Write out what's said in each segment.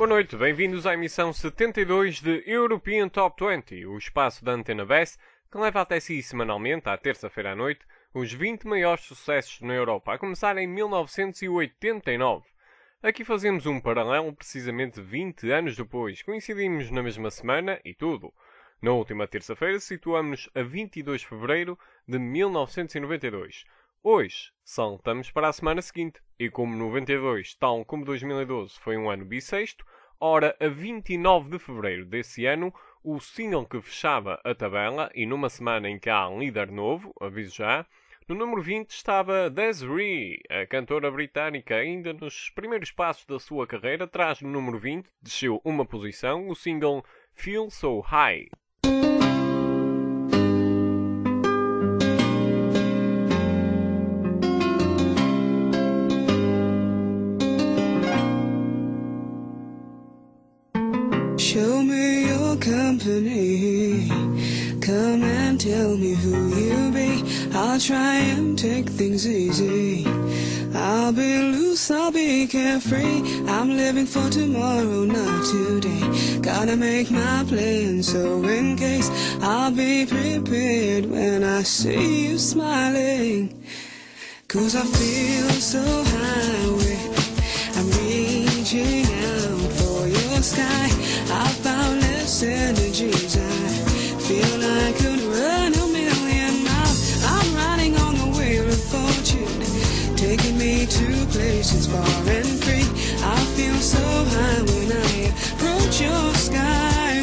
noite, bem-vindos à emissão 72 de European Top 20, o espaço da Antena BES que leva até si semanalmente, à terça-feira à noite, os 20 maiores sucessos na Europa, a começar em 1989. Aqui fazemos um paralelo precisamente 20 anos depois, coincidimos na mesma semana e tudo. Na última terça-feira situamos-nos a 22 de fevereiro de 1992. Hoje, saltamos para a semana seguinte, e como 92, tal como 2012, foi um ano bissexto, ora, a 29 de fevereiro desse ano, o single que fechava a tabela, e numa semana em que há um líder novo, aviso já, no número 20 estava Des'ree, a cantora britânica, ainda nos primeiros passos da sua carreira, atrás do número 20, desceu uma posição, o single Feel So High. Show me your company. Come and tell me who you be. I'll try and take things easy. I'll be loose, I'll be carefree. I'm living for tomorrow, not today. Gotta make my plan, so in case I'll be prepared when I see you smiling. 'Cause I feel so high, I'm reaching out for your sky. I found less energies. I feel I could run a million miles. I'm riding on the wheel of fortune, taking me to places far and free. I feel so high when I approach your sky.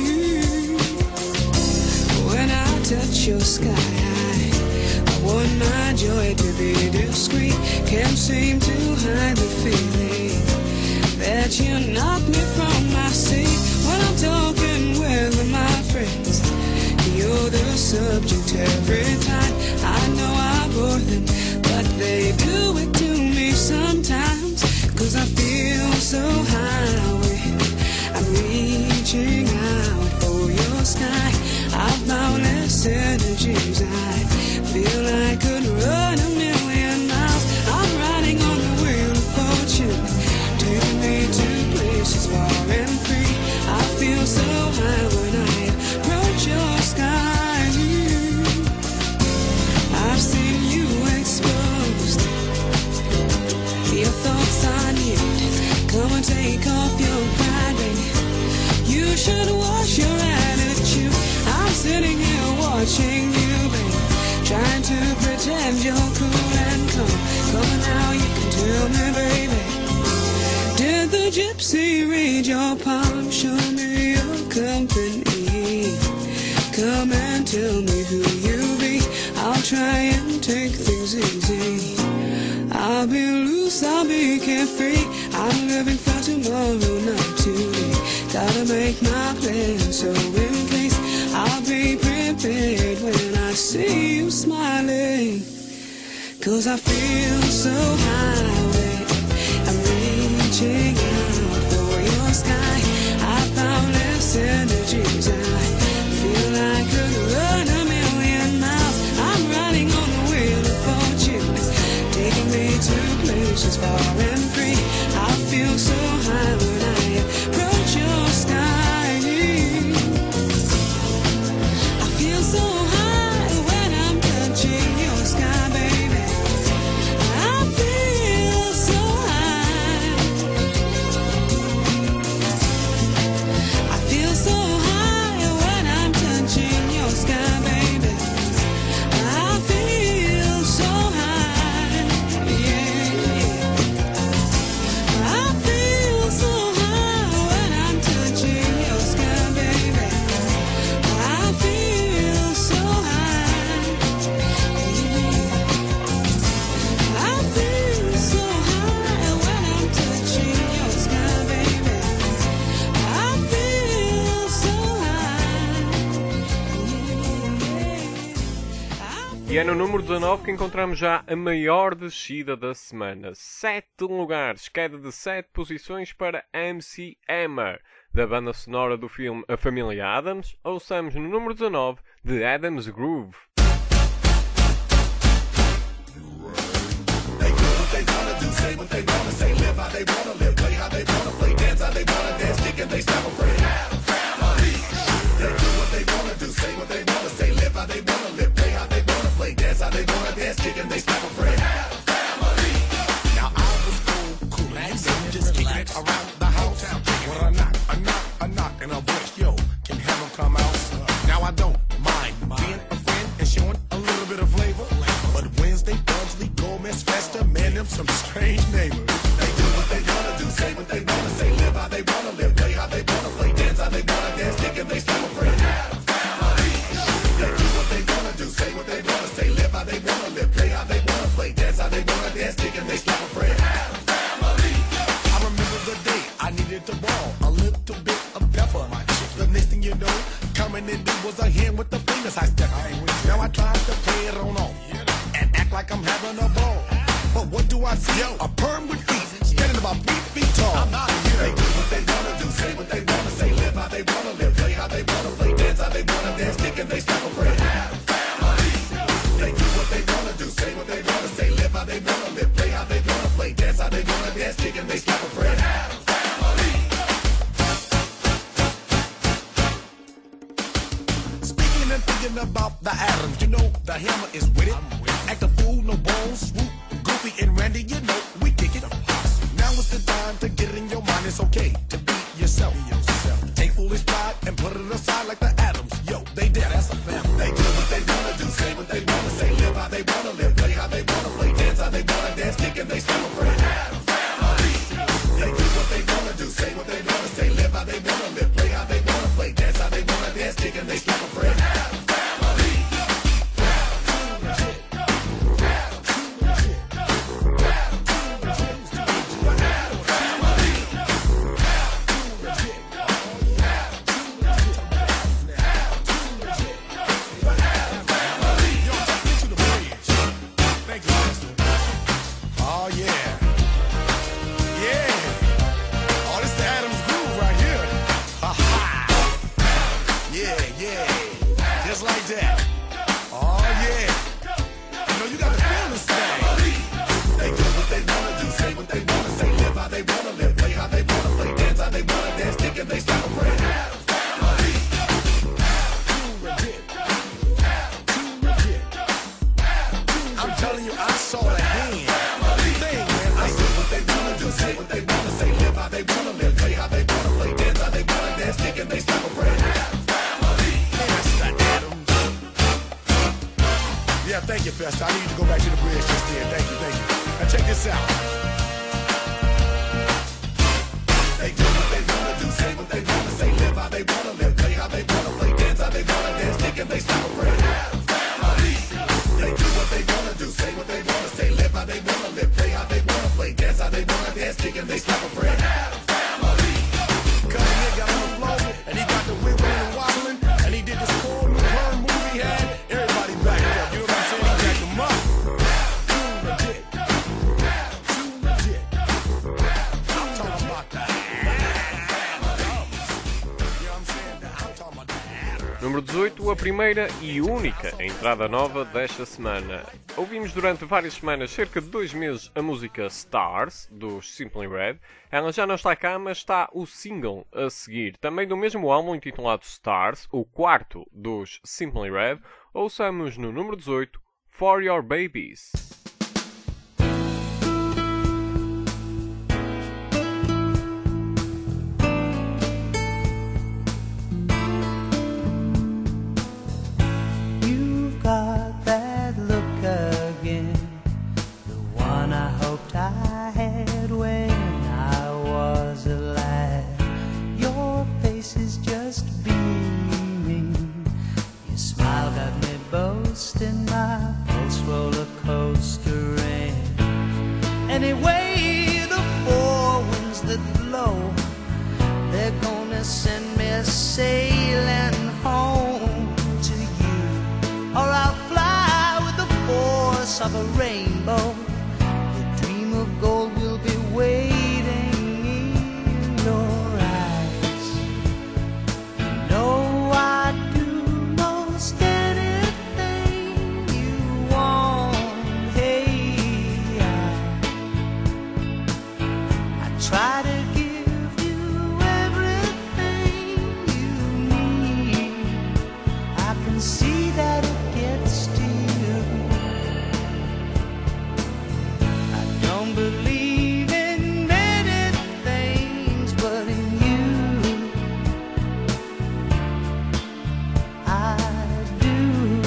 When I touch your sky, I want my joy to be discreet. Can't seem to hide the feeling that you knock me from my seat. When I'm talking with my friends, you're the subject every time. I know I bore them, but they do it to me sometimes. 'Cause I feel so high, I'm reaching out for your sky. I've boundless energies. I feel I could run a million miles. I'm riding on the wheel of fortune, taking me to places far and free. I feel so high when I approach your sky. I've seen you exposed, your thoughts on you. Come and take off your pride, baby. You should wash your attitude. I'm sitting here watching you, baby, trying to pretend you're cool and calm. Come on now, you can tell me, baby. Did the gypsy read your palm? Show me your company. Come and tell me who you be. I'll try and take things easy. I'll be loose, I'll be carefree. I'm living for tomorrow, not today. Gotta make my plan, so in case I'll be prepared when I see you smiling. 'Cause I feel so high, I'm reaching out for your sky. I found less energies. I feel I could run a million miles. I'm riding on the wheel of fortune, taking me to places far and free. I feel so high when I approach your sky. I feel so high when I'm touching your sky, baby. I feel so high. I feel so high when I'm touching your sky, baby. I feel so high, yeah. I feel so high when I'm touching your sky, baby. I feel so high, yeah. I feel so high when I'm touching your sky, baby. I feel so high, yeah. E é no número 19 que encontramos já a maior descida da semana. 7 lugares, queda de 7 posições para MC Hammer, da banda sonora do filme A Família Addams. Ouçamos no número 19 de Adam's Groove. They do what they wanna do. say what they wanna say, live how they wanna live, play how they wanna play, dance how they wanna dance, kick and they stop afraid. Family. They do what they wanna do, say what they wanna say, live how they wanna live, play how they wanna play, dance how they wanna dance, kick and they stop afraid. Family. Now I was cool, and just kicking it around the house. When a knock, and a voice, yo, can have them come out. Now I don't mind being a friend and showing a little bit of flavor. But Wednesday, Thursday, Gomez, Festa, man, them some strange neighbors. They do what they wanna do, say what they wanna say, live how they wanna live, play how they wanna play, dance how they wanna dance, kick and they stop afraid. Family. They do what they wanna do, say what they wanna say, live how they wanna live, play how they wanna play, dance how they wanna dance, kick and they stop afraid. Family. I remember the day I needed to ball a little bit of pepper. The next thing you know, coming in there was a hand with the fingers I stepped. Now I tried to play it on off and act like I'm having a ball. But what do I see? A perm with feet, standing about 3 feet tall. I'm out of here. They do what they wanna do, say what they wanna say, live how they wanna live, play how they wanna play, dance how they wanna dance, kick and they stop afraid. Family. They do what they wanna do, say what they wanna say, live how they wanna live, play how they wanna play, dance how they wanna dance, kick and they stop afraid. Family. Speaking and thinking about the atoms, you know the hammer is with it. Act a fool, no bones, swoop, Goofy and Randy, you know we kick it. Now is the time to get it in your mind. It's okay to be yourself. Take foolish pride and put it aside like the atoms. Yo, they did. That's a family. They do what they wanna do, say what they wanna say, live how they wanna live, play how they wanna play, dance how they wanna dance, kick and they stop afraid. Family. They do what they wanna do, say what they wanna say, live how they wanna live, play how they wanna play, dance how they wanna dance, kick and they stop afraid. Family. Thank you, Festa. I need to go back to the bridge just then. Thank you. Now check this out. They do what they wanna do, say what they wanna say, live how they wanna live, play how they wanna play, dance how they wanna dance, kick and they stop afraid. Family. They do what they wanna do, say what they wanna say, live how they wanna live, play how they wanna play, dance how they wanna dance, kick and they stop afraid. Family. Cause he got on the floor and he got the wiggling and wobbling and he did this cool new burn movie he had. Everybody back up. You know what I'm saying? He jacked them up. I'm talking about that. Número 18, a primeira e única entrada nova desta semana. Ouvimos durante várias semanas, cerca de 2 meses, a música Stars, dos Simply Red. Ela já não está cá, mas está o single a seguir. Também do mesmo álbum intitulado Stars, o quarto dos Simply Red. Ouçamos no número 18, For Your Babies. You've got that look again, the one I hoped I had when I was alive. Your face is just beaming, your smile got me boasting, my pulse roller coastering. Anyway, the four winds that blow, they're gonna send me sailing home to you, or I'll fly with the force of a rainbow. The dream of gold will be waiting in your eyes. You know I'd do most anything you want. Hey, can see that it gets to you. I don't believe in many things, but in you I do.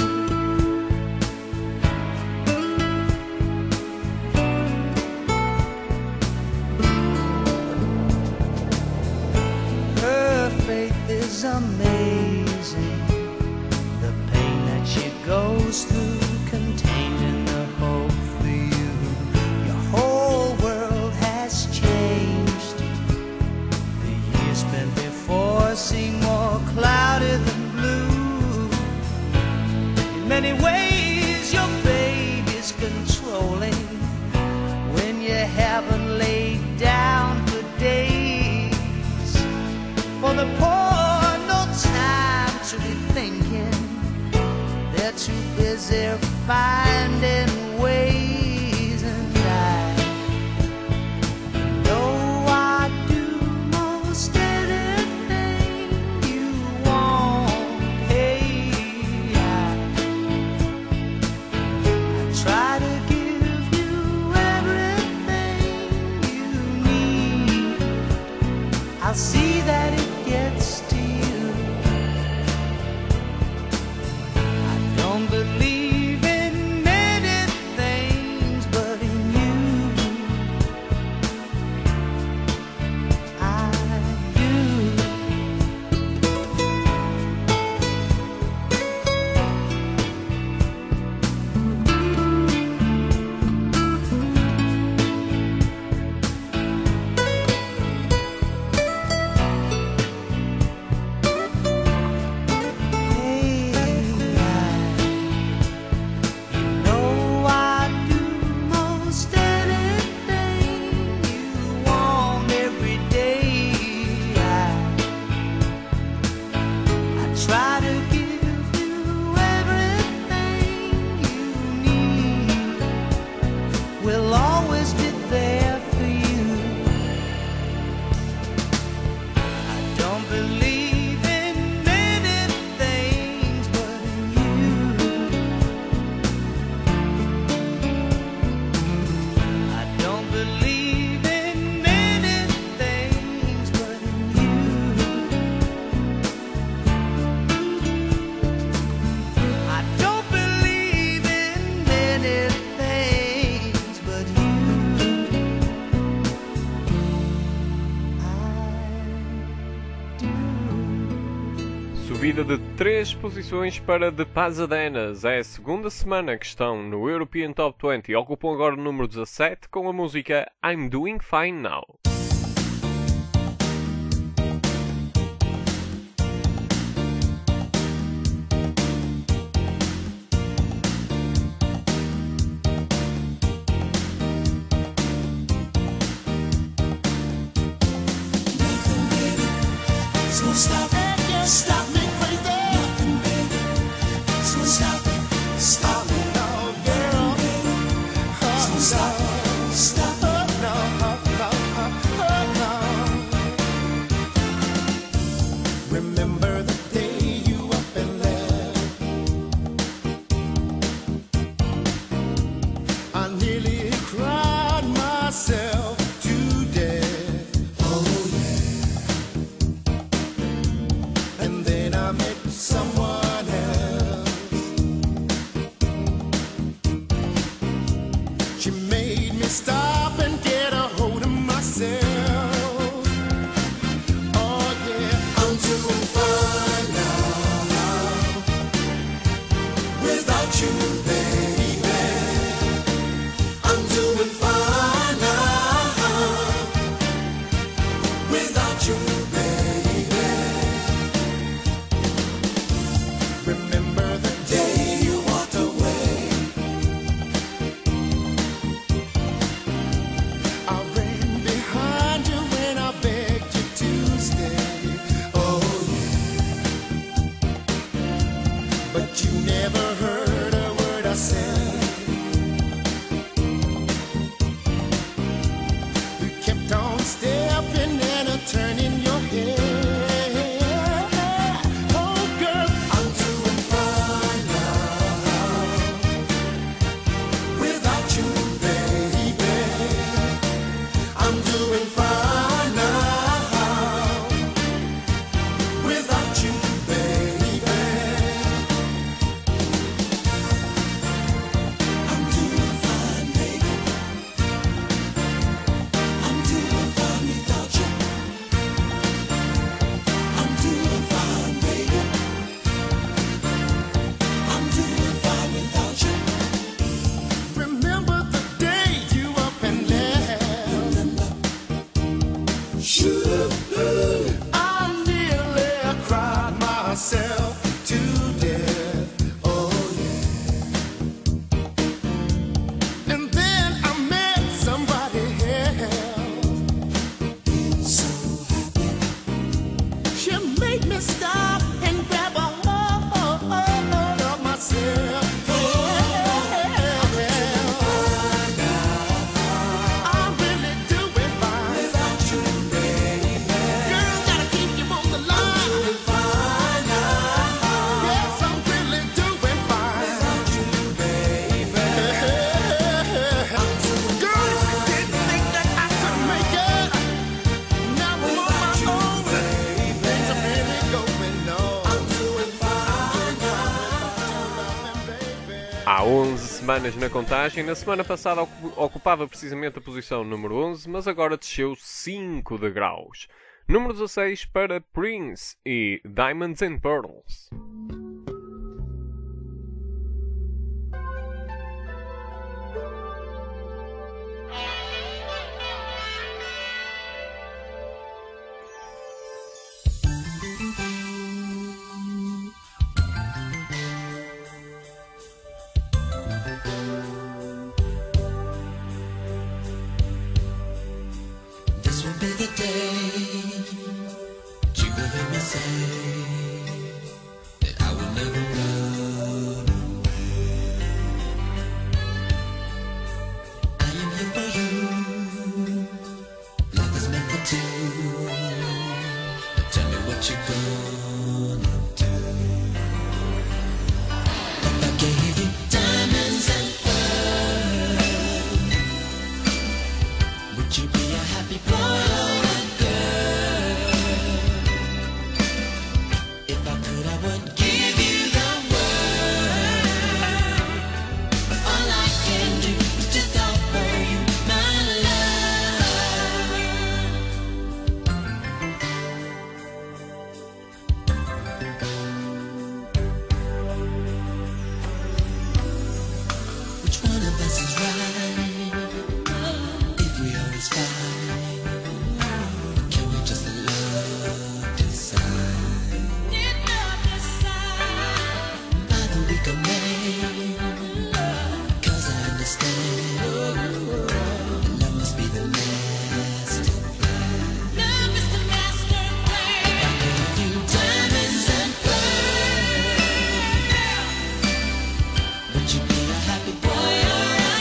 Her faith is amazing. The pain that she goes through, contained in the hope for you. Your whole world has changed. The years spent before seem more cloudy than blue. In many ways, your baby's controlling when you haven't laid down for days. For the poor, no time to be thinking. They're too busy finding ways, and I know I do most anything you want. Hey, I try to give you everything you need. I'll see that it gets to you. I don't believe in many things, but in you I do. Hey, you know I do most anything you want every day. I try to give you everything you need. We'll always be there for you. I don't believe in many things, but in you. I don't believe in many things, but in you. I don't believe in many things, but you. I do. Subida de 3 posições para The Pasadenas. É a segunda semana que estão no European Top 20 e ocupam agora o número 17 com a música I'm Doing Fine Now. So stop me, crazy. Nothing, baby. So stop me, no, girl. So stop me, no, no. Remember the day you up and left? I nearly cried myself to death. Oh yeah. And then I met someone else. She made me stop and get a hold of myself. Oh yeah, I'm doing fine now without you, baby. I'm doing fine now without you, baby. Remember the day you walked away. I ran behind you when I begged you to stay. Oh yeah. But you never heard a word I said. You kept on stepping and turning your head. Oh girl, I'm doing fine. Há 11 semanas na contagem, na semana passada ocupava precisamente a posição número 11, mas agora desceu 5 degraus. Número 16 para Prince e Diamonds and Pearls. This will be the day that you will hear me say that I will never run away. I am here for you. Love is meant for two. Tell me what you're gonna do. If I gave you diamonds and pearls, would you be a happy boy or a girl? If I could, I would give you the world. But all I can do is just offer you my love. Which one of us is right? If we always fight, can we just love decide? By the week of May, 'cause I understand love must be the master plan. I gave you diamonds and pearls, would you be a happy boy or a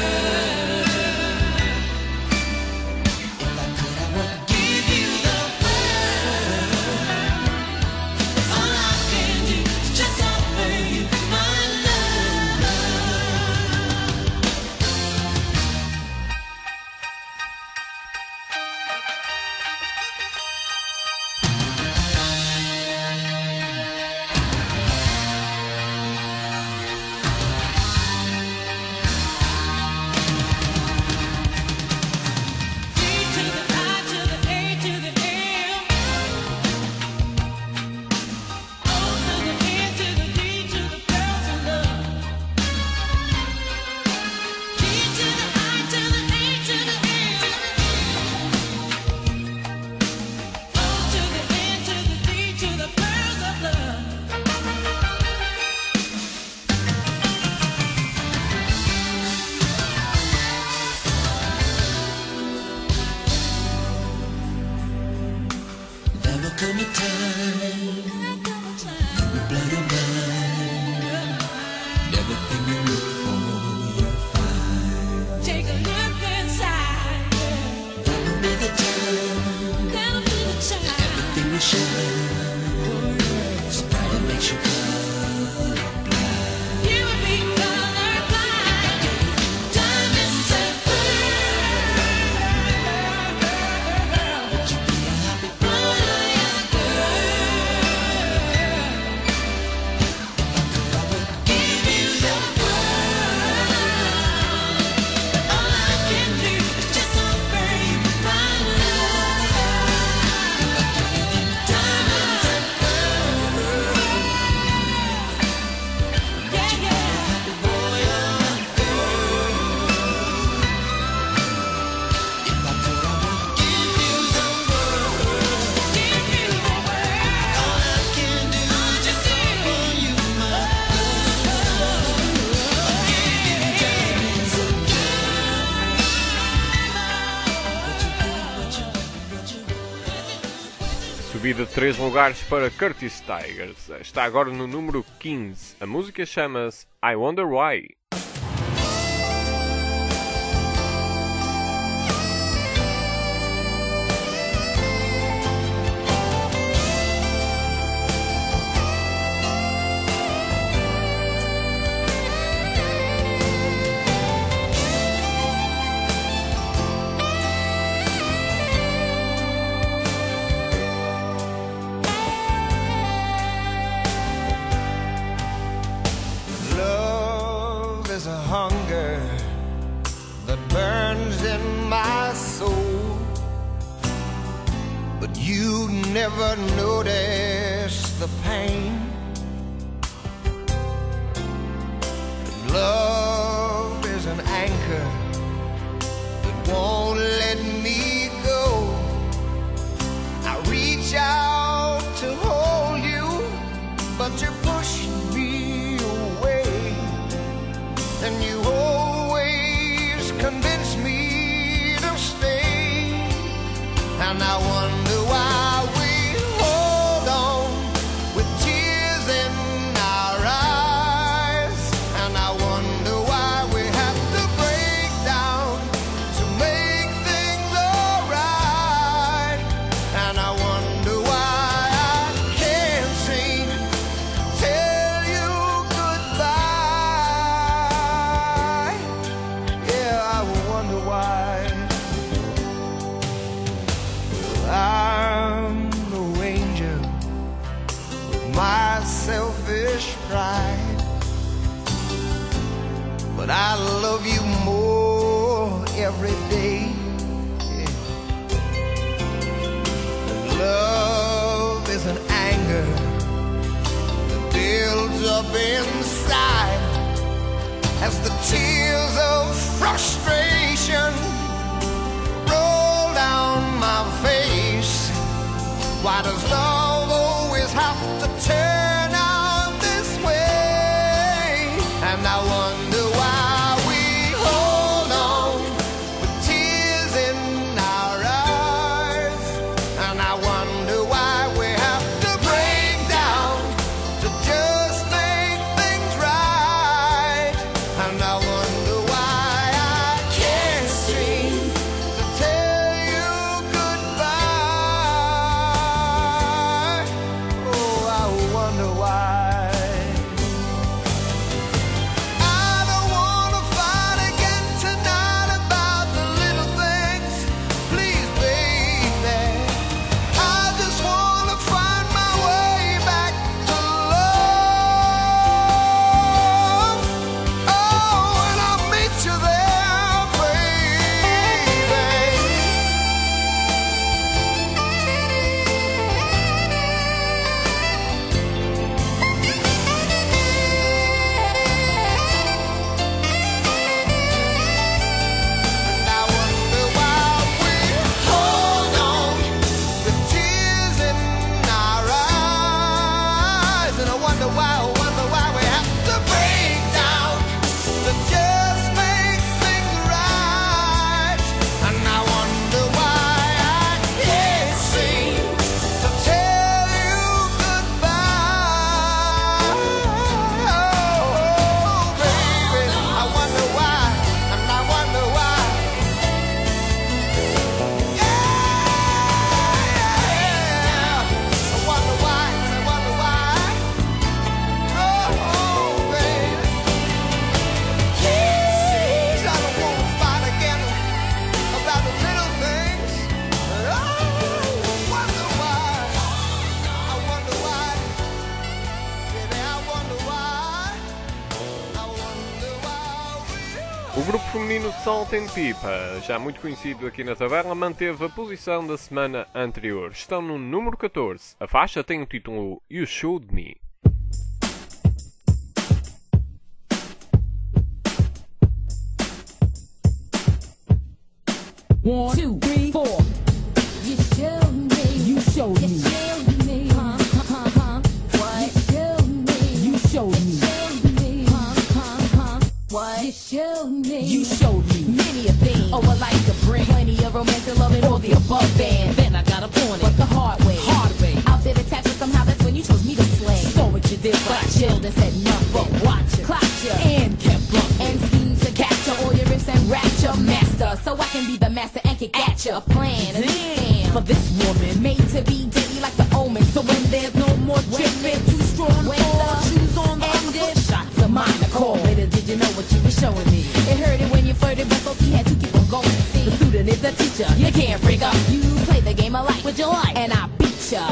girl? If I could, I would give you the world. All I can do is just offer you my love. There will come a time, your blood and mine, everything you look for, you'll find. Take a look inside. That will be the time, That'll be the time. everything will shine. So bright it makes you colorblind. You would be colorblind. Diamonds and pearls. Would you be a happy boy or a girl? If I would give you the world. All I can do is just offer you my love. Diamonds and Yeah, yeah. happy boy or a girl. If I could, I would give you the world. Give you the world. All I can do is just offer you my love. Give you diamonds and Subida de 3 lugares para Curtis Tigers. Está agora no número 15. A música chama-se I Wonder Why. Love You never notice the pain. Love is an anchor that won't let me go. I reach out to hold you, but you push me away. And you always convince me to stay. And I wonder why we hold on with tears in our eyes. And I wonder why we have to break down to make things alright. And I wonder why I can't seem to tell you goodbye. Yeah, I wonder why. I'm no angel with my selfish pride, but I love you more every day. Yeah. Love is an anger that builds up inside as the tears of frustration roll down my face. Why does love always have to turn out this way? And I wonder why we hold on with tears in our eyes. And I wonder why we have to break down to just make things right. And I wonder why I can't seem to tell you goodbye. Oh, I wonder why. I don't wanna fight again tonight about the little things. Please, baby, I just wanna find my way back to love. Oh, and I'll meet you there, baby. And I wonder why we hold on with tears in our eyes. And I wonder why we have to break down to just make things right. And I wonder why I can't seem to tell you goodbye. Oh, baby, I wonder why, and I wonder why. Yeah, I wonder why, and I wonder why. Oh, baby, please, I don't want to fight again about the little things. Oh, I wonder why. I wonder why. Baby, I wonder why. I wonder why. O grupo feminino Salt and Pepper, já muito conhecido aqui na tabela, manteve a posição da semana anterior. Estão no número 14. A faixa tem o título You Showed Me. One, two, three, four. You showed me. You showed You me. showed me. What? You showed me. You showed me. Showed me. What? You showed me. You showed me. Many a thing. Oh, I like to bring Plenty of romance and love and all the above band. Then I got a point. But the hard way. Hard way. Out there attached, somehow that's when you chose me to slay. Saw what you did, But I chilled and said nothing. But watch it. Clocked ya. And kept bumping. And schemed to capture all your riffs and rapture master. So I can be the master and kick at ya. A plan, a Damn. For this woman. made to be daily like the omen. So when there's no more dripping, too strong When for the shoes on the and other if foot. Shots of mine are cold. Little did you know what you were showing me. it hurted when you flirted, but Sophie had to keep on going. See, The student is the teacher. You can't break up. you play the game of life, Would you like? and I beat ya.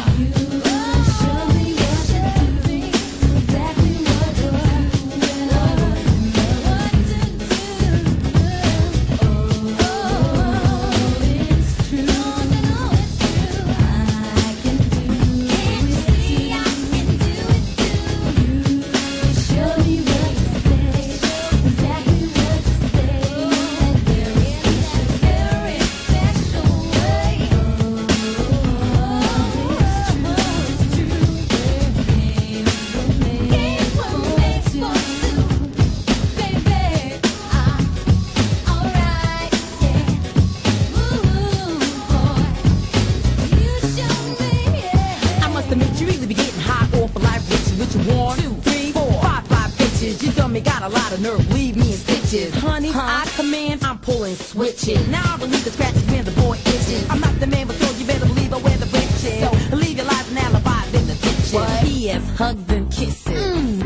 me, got a lot of nerve, leave me in stitches. Honey, I command, I'm pulling switches. Now I relieve the scratches when the boy itches. I'm not the man, but so you better believe I wear the breeches. So leave your lies and alibis in the ditches. What? P.S. hugs and kisses.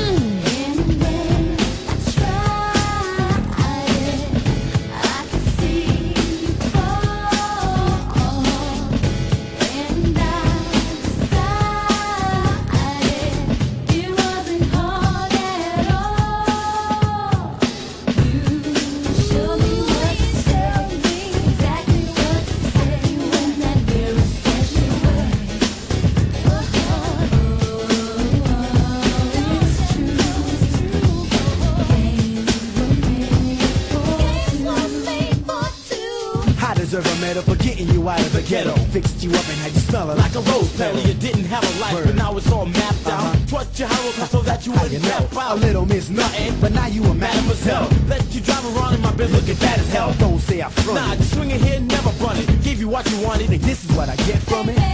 Deserve a medal for getting you out of the ghetto. Fixed you up and had you smelling like a rose petal. You didn't have a life, but now it's all mapped out. Trust your hero so that you wouldn't tap out. A little miss nothing, but now you a mademoiselle. Let you drive around in my Benz looking fat as hell. Don't say I front. Nah, just swing it here, never run it. Give you what you wanted, and This is what I get from it.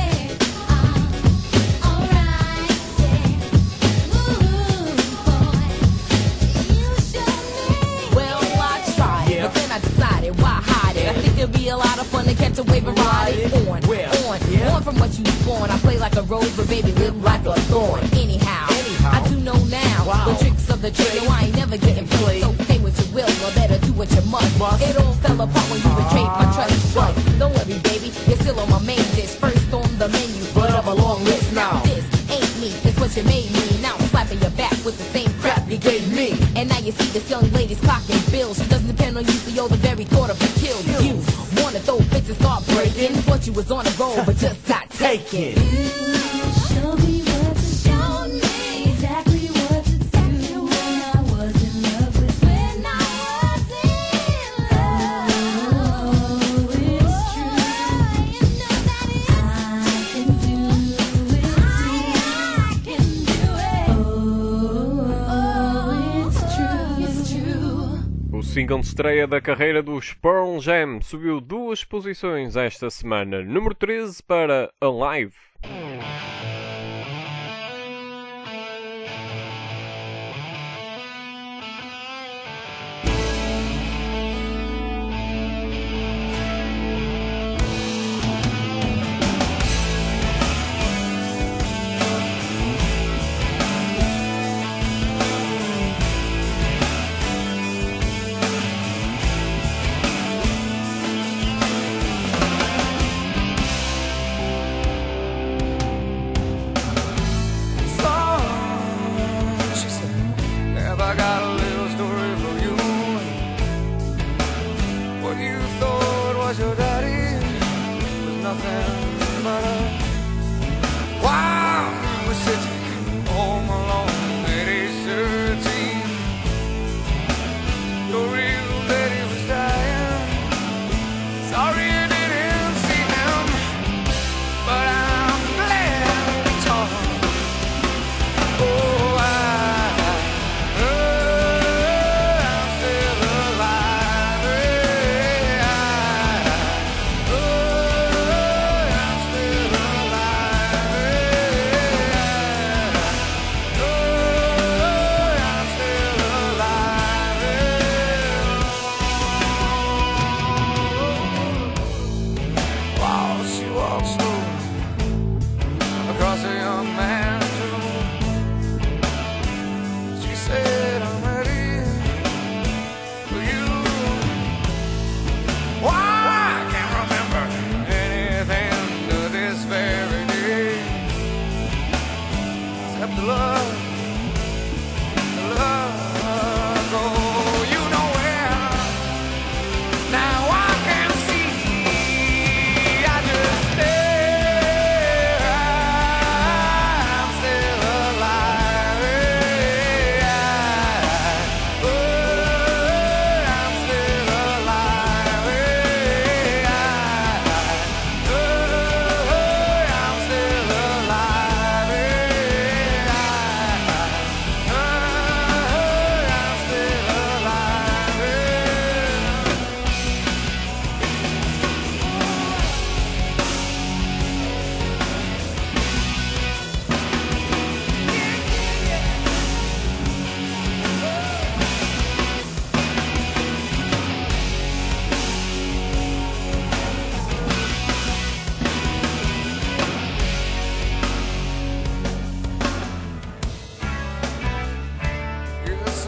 Well, I tried, but then I decided, why hide it? I think it'd be a lot of fun to catch a wave and ride it on, on from what you spawn. I play like a rose, but baby, live like a thorn. Anyhow, I do know now the tricks of the trade. I ain't never getting played. So say what you will, or better do what you must. It all fell apart when you betrayed my trust. But don't worry, baby, you're still on my main dish. First on the menu, but of a long list now. This ain't me, it's what you made me. Now I'm slapping your back with the same crap you gave me. And now you see this young lady's clocking bills. She doesn't depend on you, so you're the very thought of her kills you. Wanna throw fits and start breaking. Thought you was on a roll, but just got taken. Show me what to show me, exactly what to do when I was in love with. When I was in love, it's true. You know that I can do it. I can do it. Oh, it's true. O single de estreia da carreira dos Pearl Jam subiu 2 posições esta semana. Número 13 para Alive.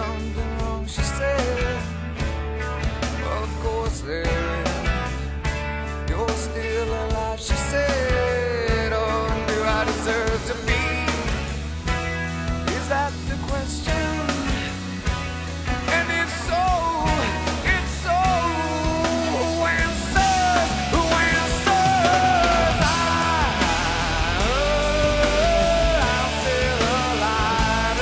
something wrong, she said. Of course there is. You're still alive, she said. Oh, do I deserve to be? Is that the question? And it's so, it's so. Who answers? Who answers? I'm still alive.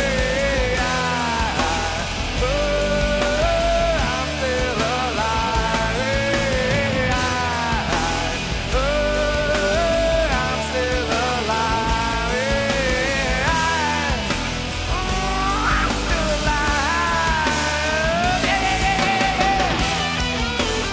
I'm still alive. I'm still alive. I'm still alive. Yeah, yeah, yeah, yeah, yeah.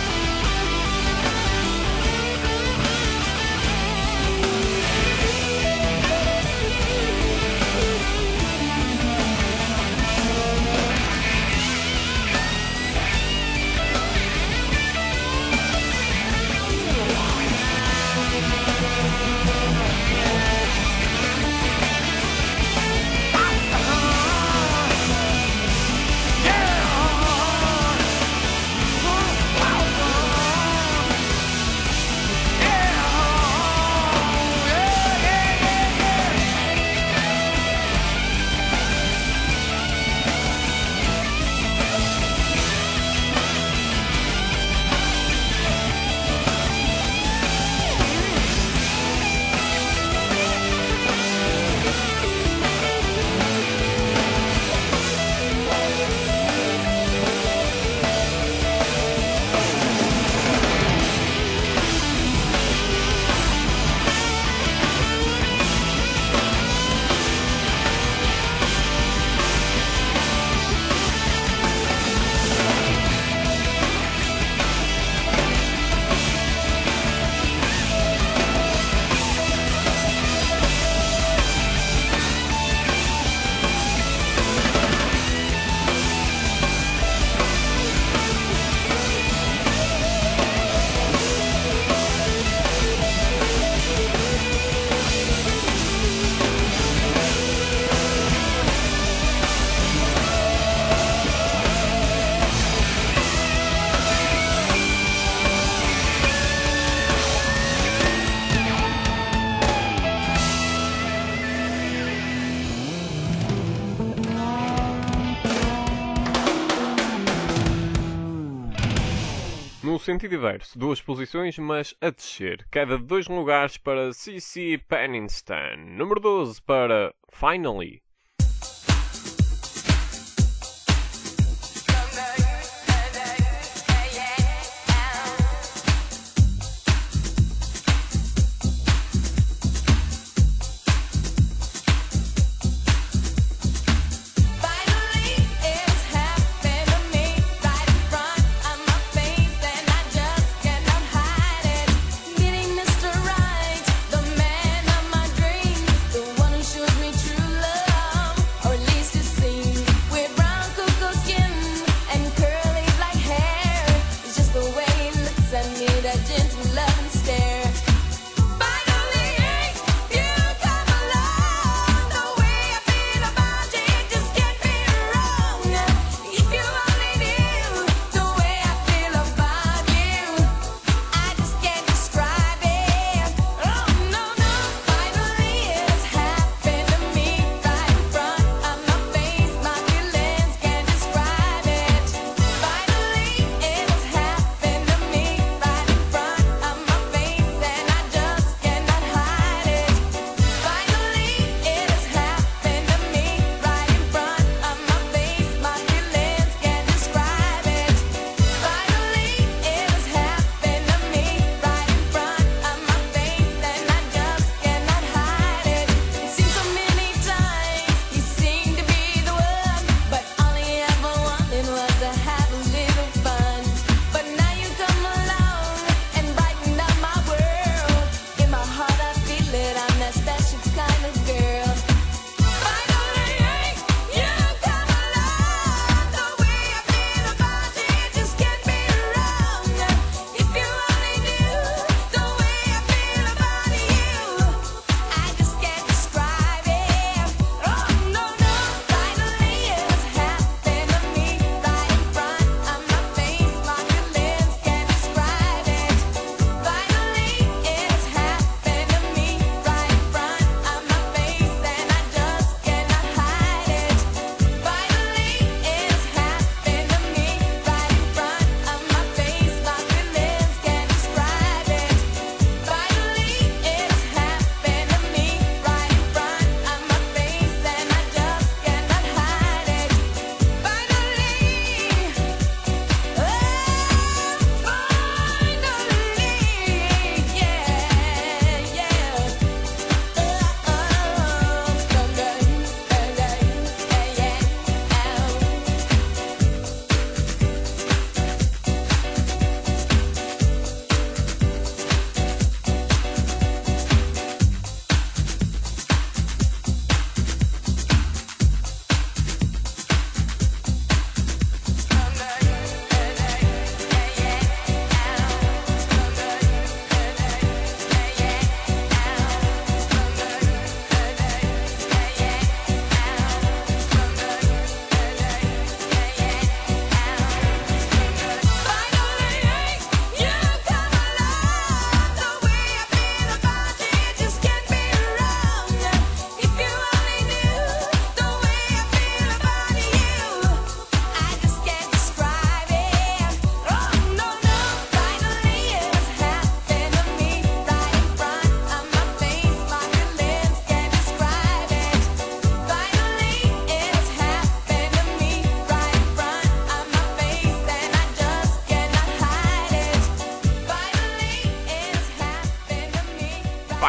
No sentido inverso, 2 posições, mas a descer. Queda de 2 lugares para CC Peniston. Número 12 para Finally. Finally, it's happened to me right in front of my face, and I just cannot hide it. Meeting Mr. Right, the man of my dreams, the one who shows me true love.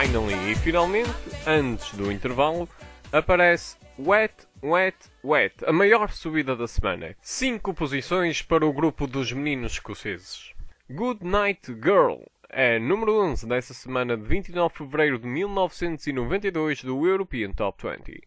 Finally. E finalmente, antes do intervalo, aparece Wet, Wet, Wet, a maior subida da semana. 5 posições para o grupo dos meninos escoceses. Good Night Girl é número 11 dessa semana de 29 de fevereiro de 1992 do European Top 20.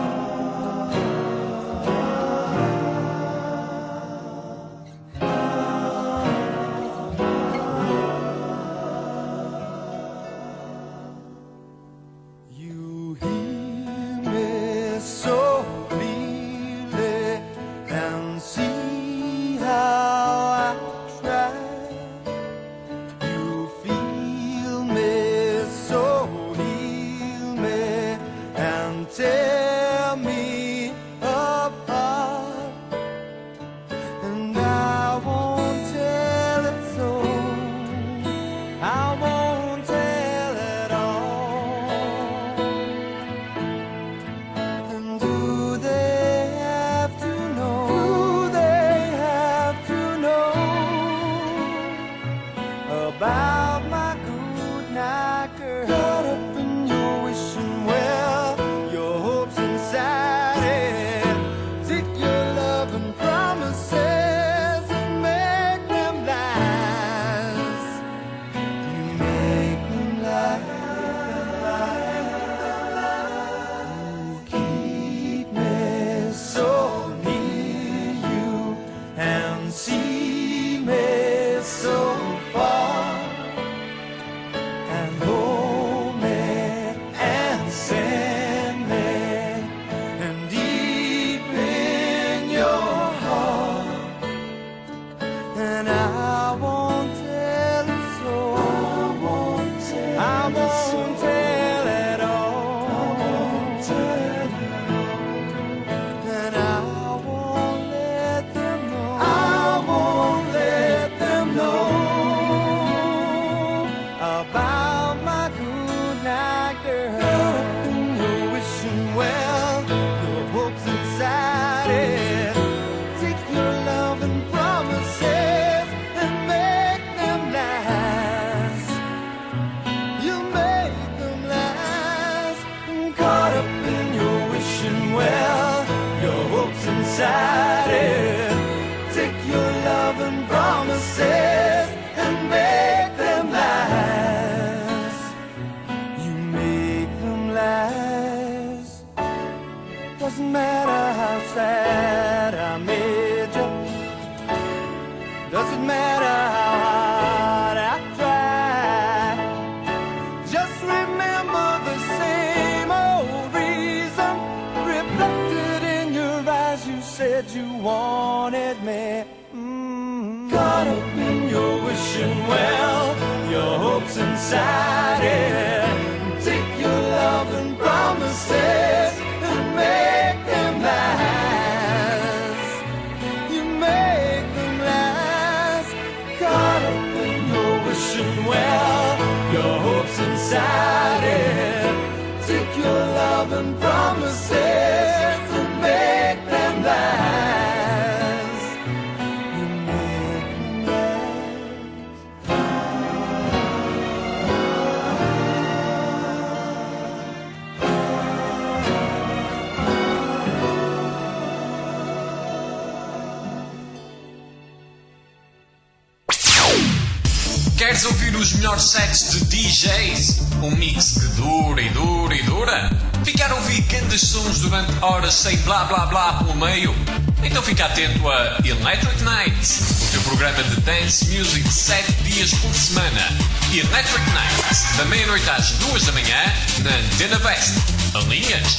Queres ouvir os melhores sets de DJs? Um mix que dura e dura e dura? Ficar a ouvir grandes sons durante horas sem blá blá blá pelo meio? Então fica atento a Electric Nights, o teu programa de dance music 7 dias por semana. Electric Nights, da meia-noite às 2 da manhã, na Antena West. Alinhas?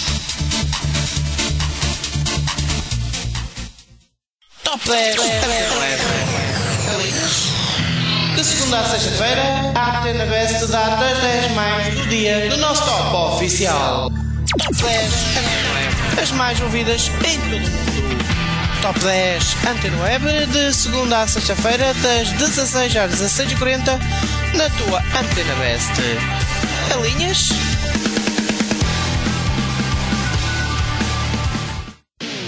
Top 10. De segunda a sexta-feira, a Antena West dá das 10 mais do dia do nosso top oficial. Top 10 as mais ouvidas em todo o mundo. Top 10 Antena Web, de segunda a sexta-feira, das 16 às 16h40, na tua Antena West. Alinhas?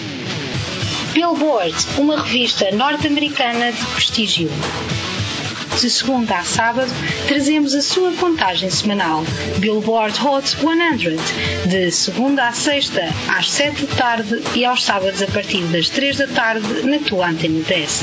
Billboard, uma revista norte-americana de prestígio. De segunda a sábado, trazemos a sua contagem semanal. Billboard Hot 100. De segunda a sexta, às 7 da tarde e aos sábados a partir das 3 da tarde na tua Antena 10.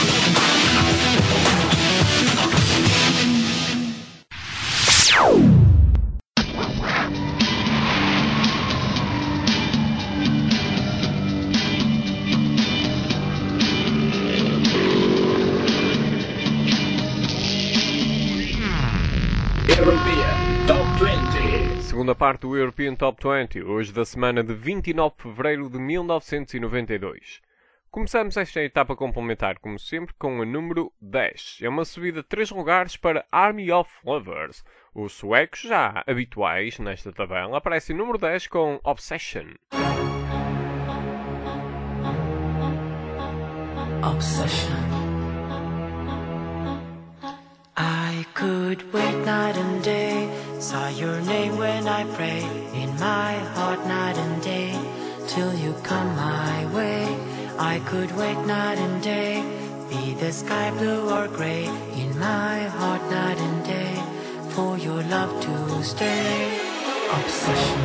Segunda parte do European Top 20, hoje da semana de 29 de fevereiro de 1992. Começamos esta etapa complementar, como sempre, com a número 10. É uma subida de 3 lugares para Army of Lovers. Os suecos, já habituais nesta tabela, aparecem número 10 com Obsession. Obsession. I could wait night and day, saw your name when I pray, in my heart night and day, till you come my way. I could wait night and day, be the sky blue or grey, in my heart night and day, for your love to stay. Obsession.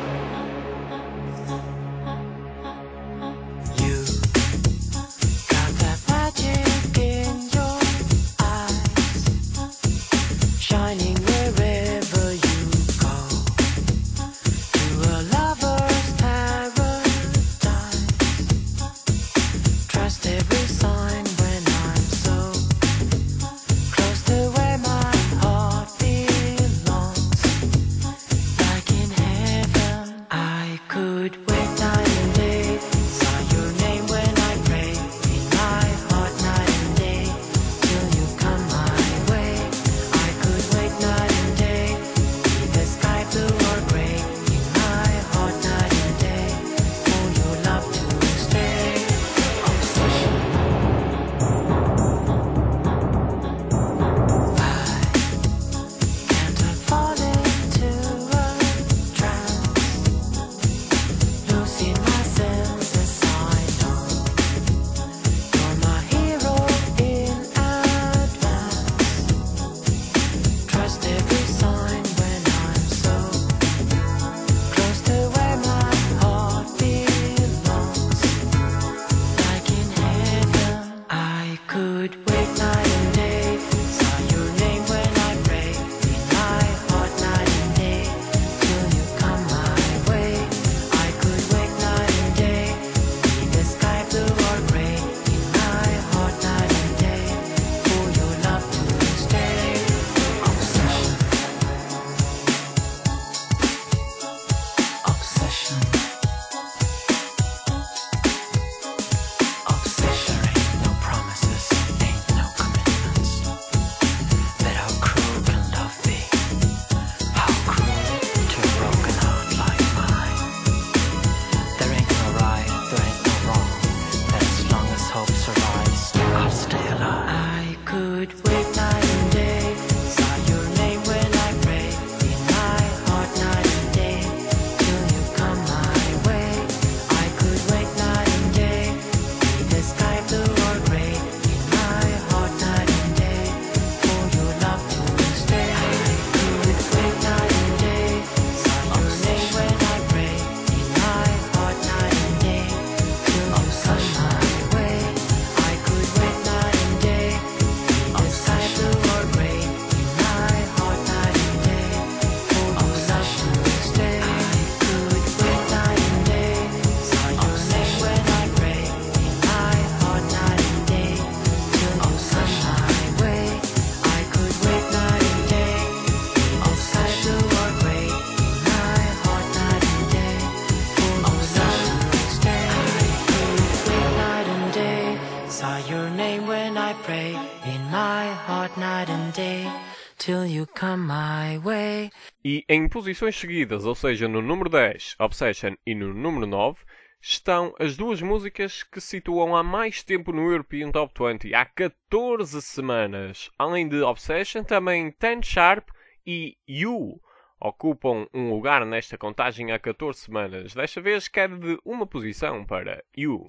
E em posições seguidas, ou seja, no número 10, Obsession, e no número 9, estão as duas músicas que se situam há mais tempo no European Top 20, há 14 semanas. Além de Obsession, também Ten Sharp e You ocupam um lugar nesta contagem há 14 semanas. Desta vez queda de uma posição para You.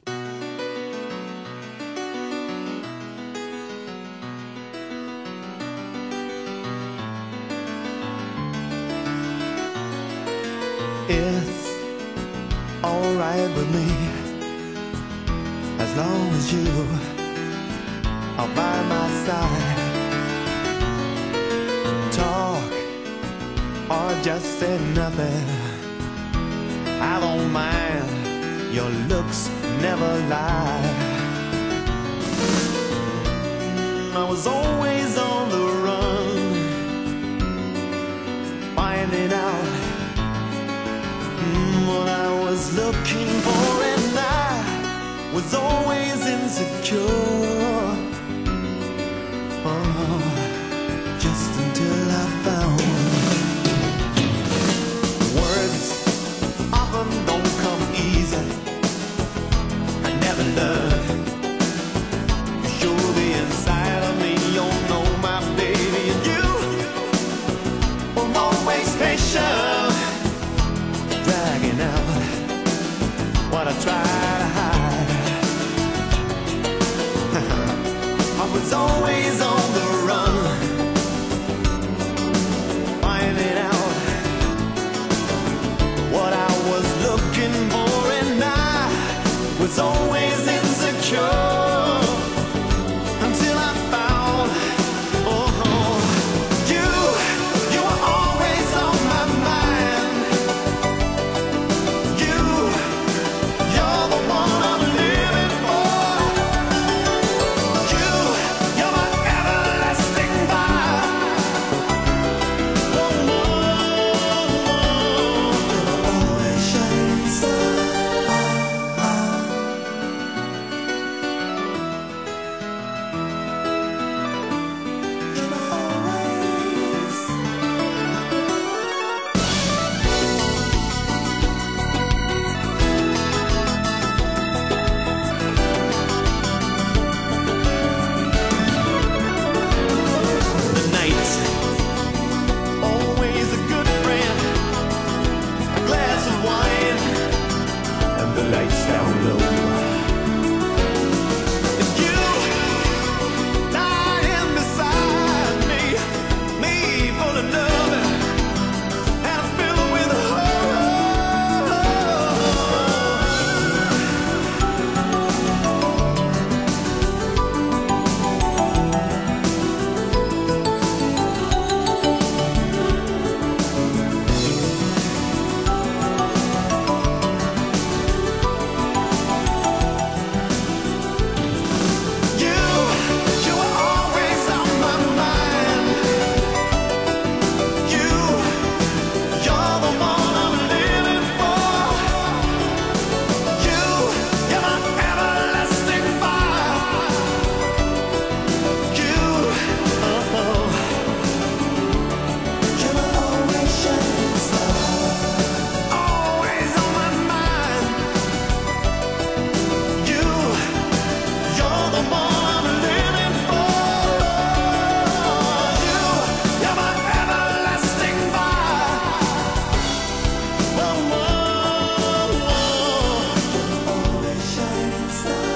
It's alright with me, as long as you are by my side. Talk or just say nothing, I don't mind, your looks never lie. I was always on the run, finding out what I was looking for, and I was always insecure. Oh, just until I found words often don't come easy. I never learned to show the inside of me. You know my baby, and you were always patient, dragging out what I try to hide. I was always on the run, finding out what I was looking for, and I was always insecure. Until I found, oh, you were always on my mind. You're the one I'm living for. You're my everlasting vibe. Oh, you're always shining star. The night, always a good friend, a glass of wine, and the lights down low. And you lying beside me full of love and filled with You were always on my mind. You're the one I'm living for. You're my everlasting fire. You're always shining star. Always on my mind. You're the one I'm living for. You're my everlasting fire. Whoa, whoa, whoa. Always shining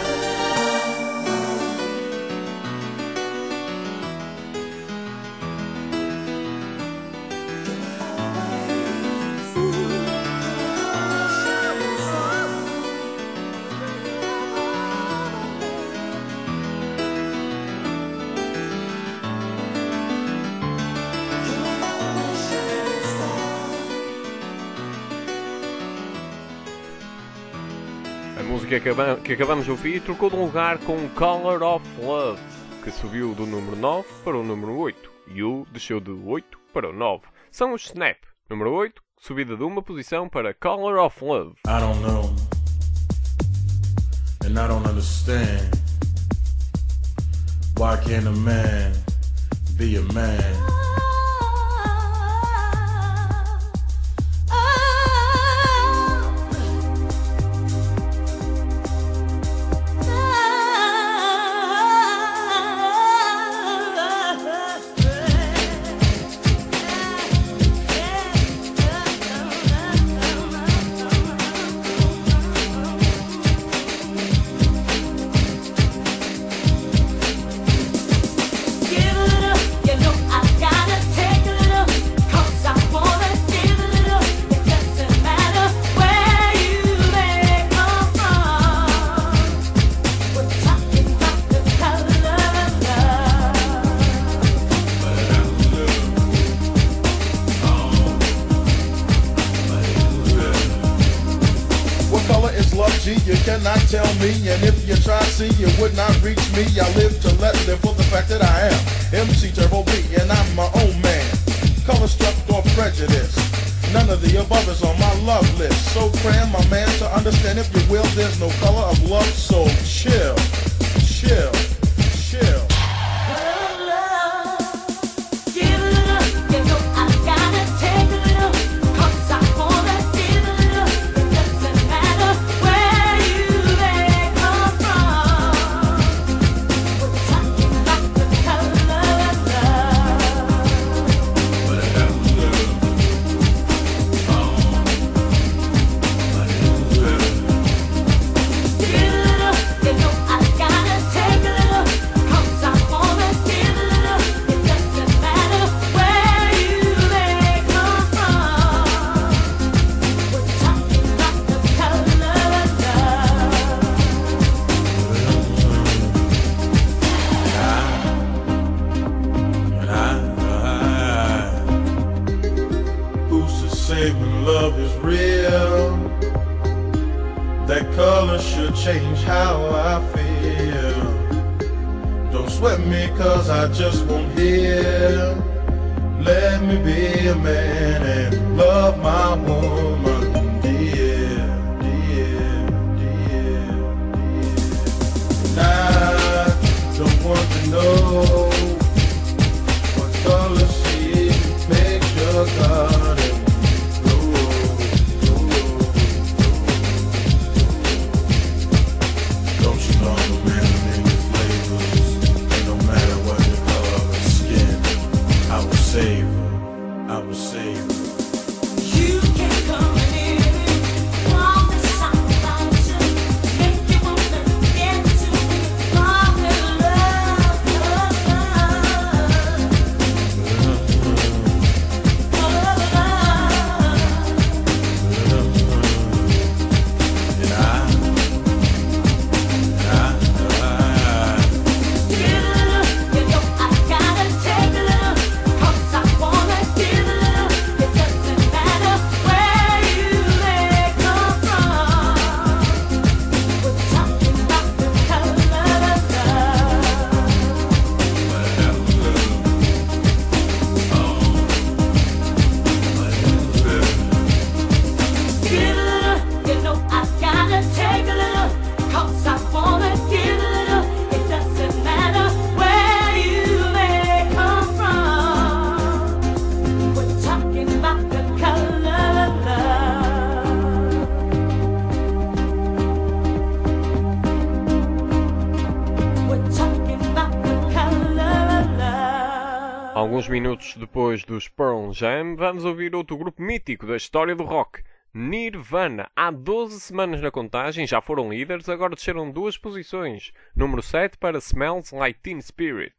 A música que acabamos de ouvir trocou de lugar com Color of Love, que subiu do número 9 para o número 8, e o desceu do 8 para o 9. São os Snap, número 8, subida de uma posição para Color of Love. I don't know, and I don't understand. Why can't a man be a man? Give it up, you know I gotta cannot tell me, and if you try, see, you would not reach me. I live to let live for the fact that I am MC Turbo B, and I'm my own man. Color struck or prejudice, none of the above is on my love list. So cram, my man, to understand, if you will, there's no color of love, so chill, chill, chill. When love is real, that color should change how I feel. Don't sweat me, cause I just won't hear. Let me be a man and love my woman, dear, dear, dear, dear. And I don't want to know what color she makes your garden. I will save her. You can't come near me. Promise I'm about to make you wanna get to me. Fall in love, love, love. Alguns minutos depois dos Pearl Jam, vamos ouvir outro grupo mítico da história do rock, Nirvana. Há 12 semanas na contagem, já foram líderes, agora desceram 2 posições. Número 7 para Smells Like Teen Spirit.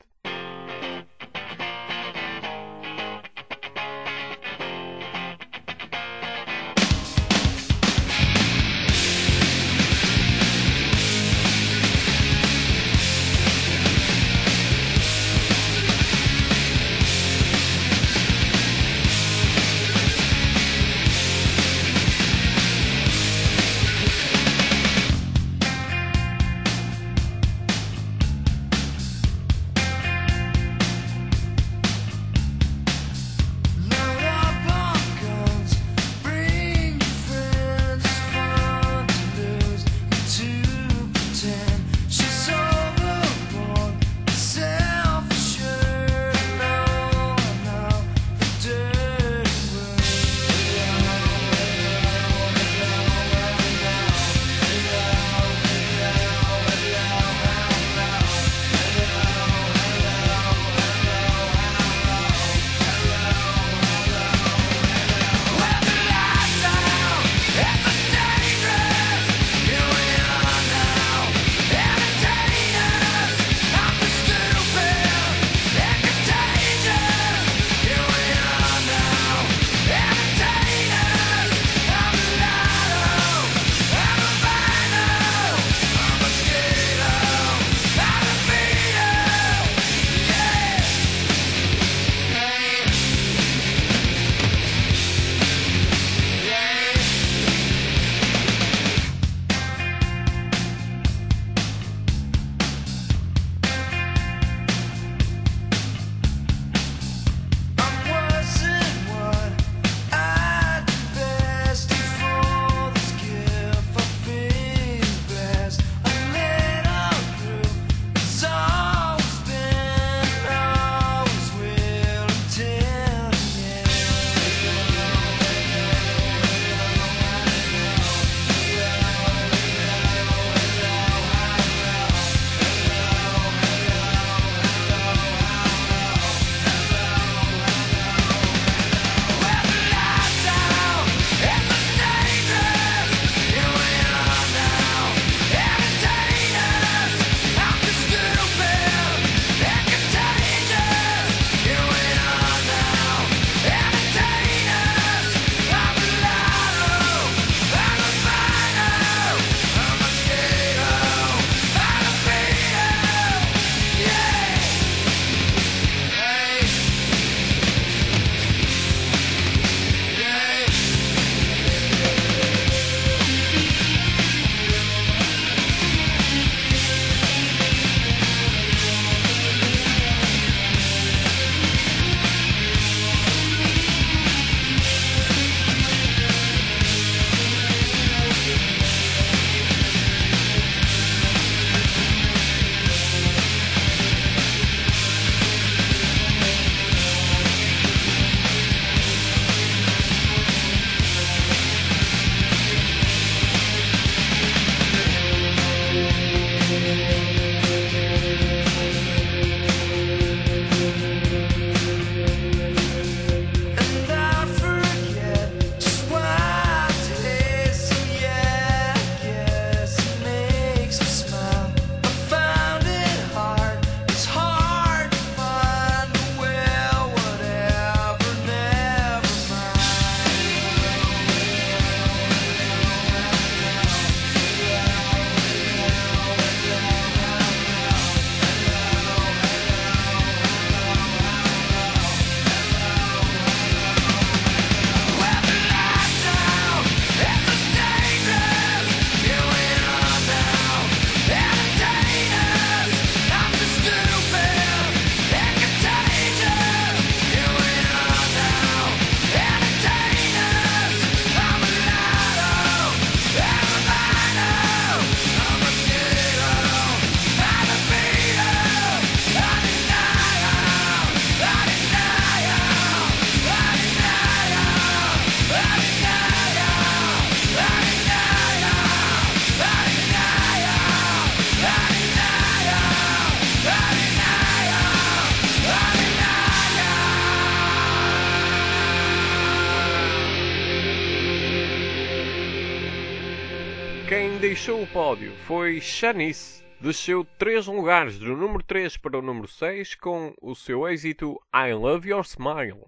Quem deixou o pódio foi Shanice. Desceu 3 lugares, do número 3 para o número 6, com o seu êxito I Love Your Smile.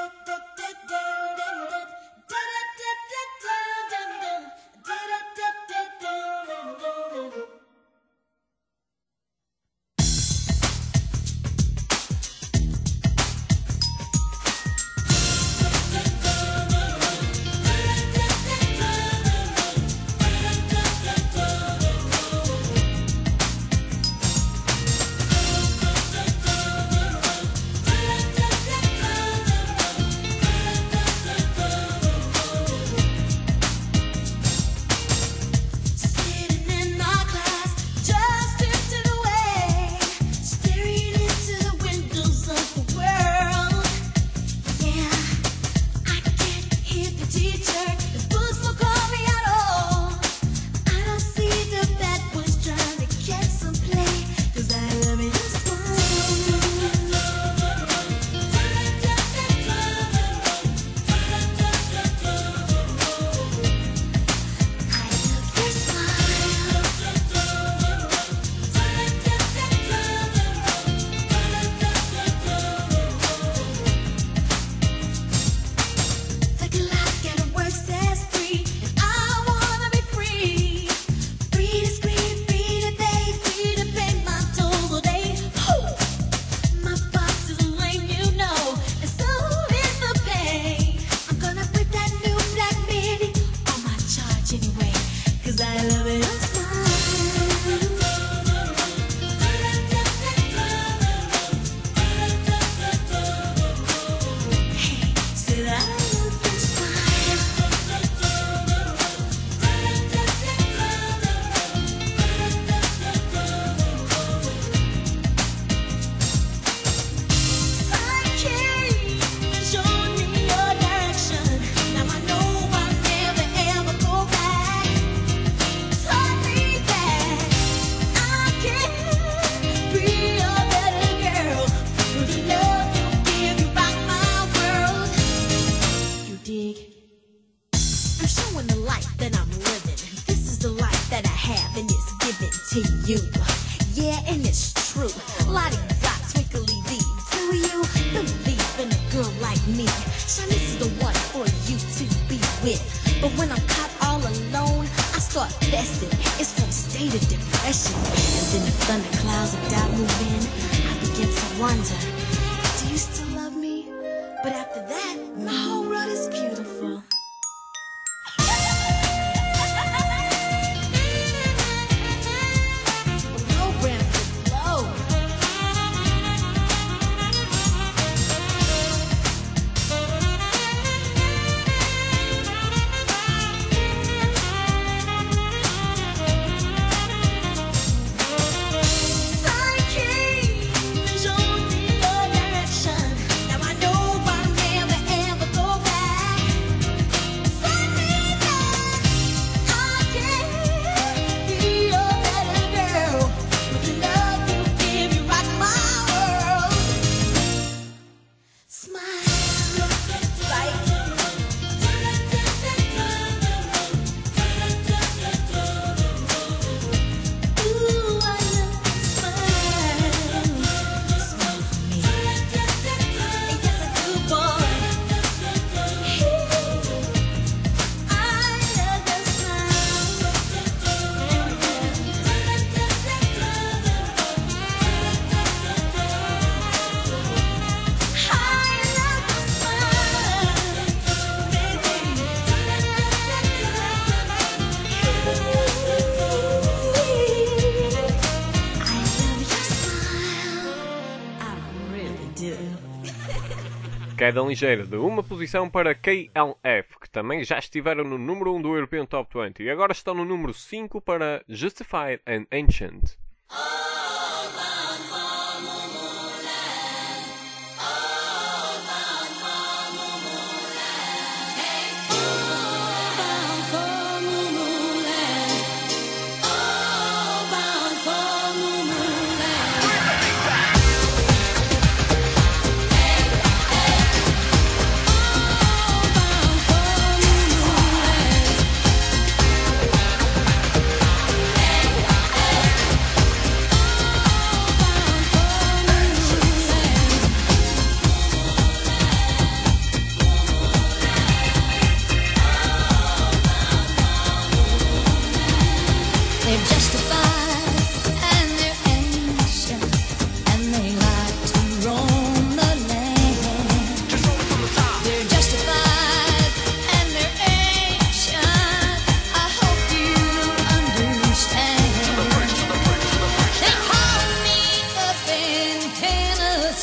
Queda ligeira de uma posição para KLF, que também já estiveram no número 1 do European Top 20 e agora estão no número 5 para Justified and Ancient.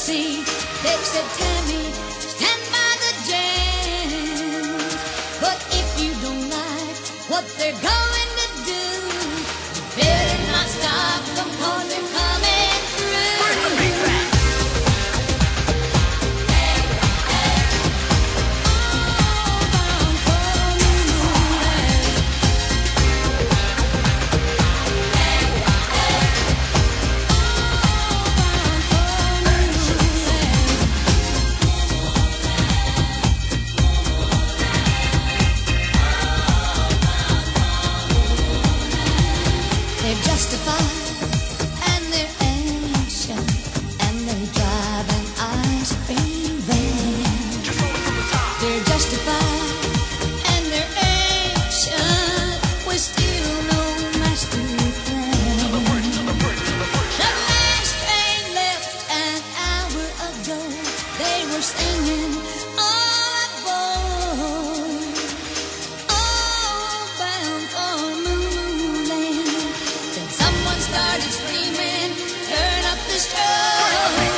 see. They said, Tammy, stand by the jam. But if you don't like what they're going to do, you better not stop them 'cause they're coming through. Bring the beat back. They're justified and they're ancient and they drive an ice cream van. They're justified and they're ancient with still no master plan. The last train left an hour ago. They were singing all aboard, all bound for Moonland. Then someone started screaming, turn up the strobe.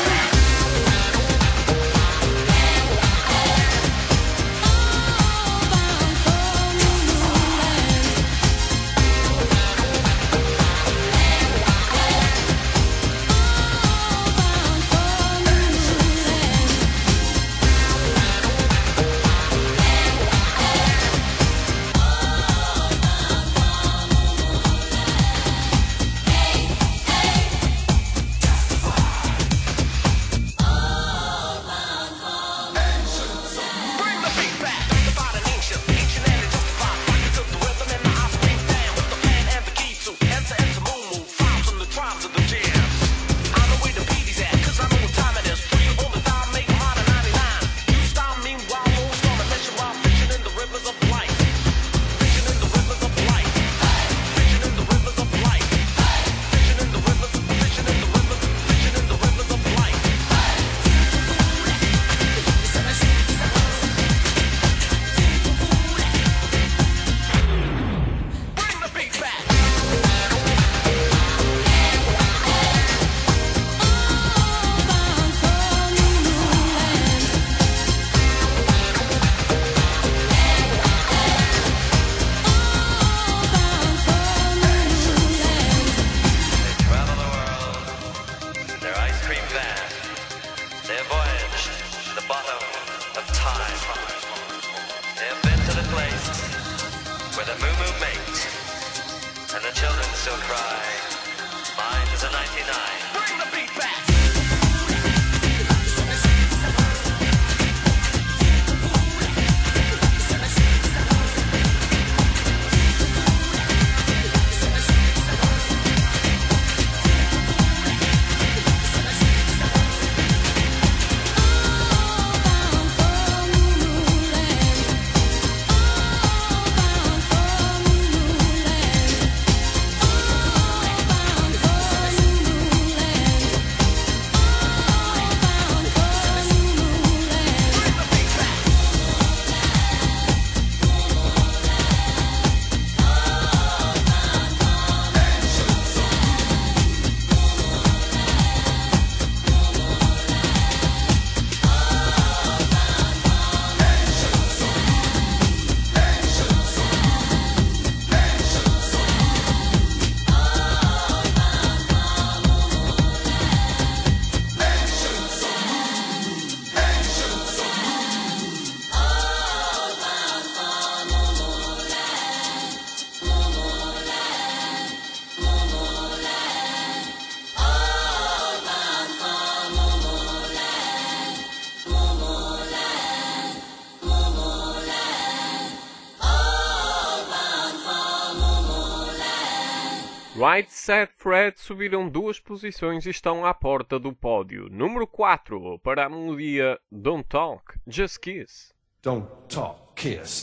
Right Said Fred subiram 2 posições e estão à porta do pódio. Número 4 para a melodia Don't Talk, Just Kiss. Don't talk, kiss.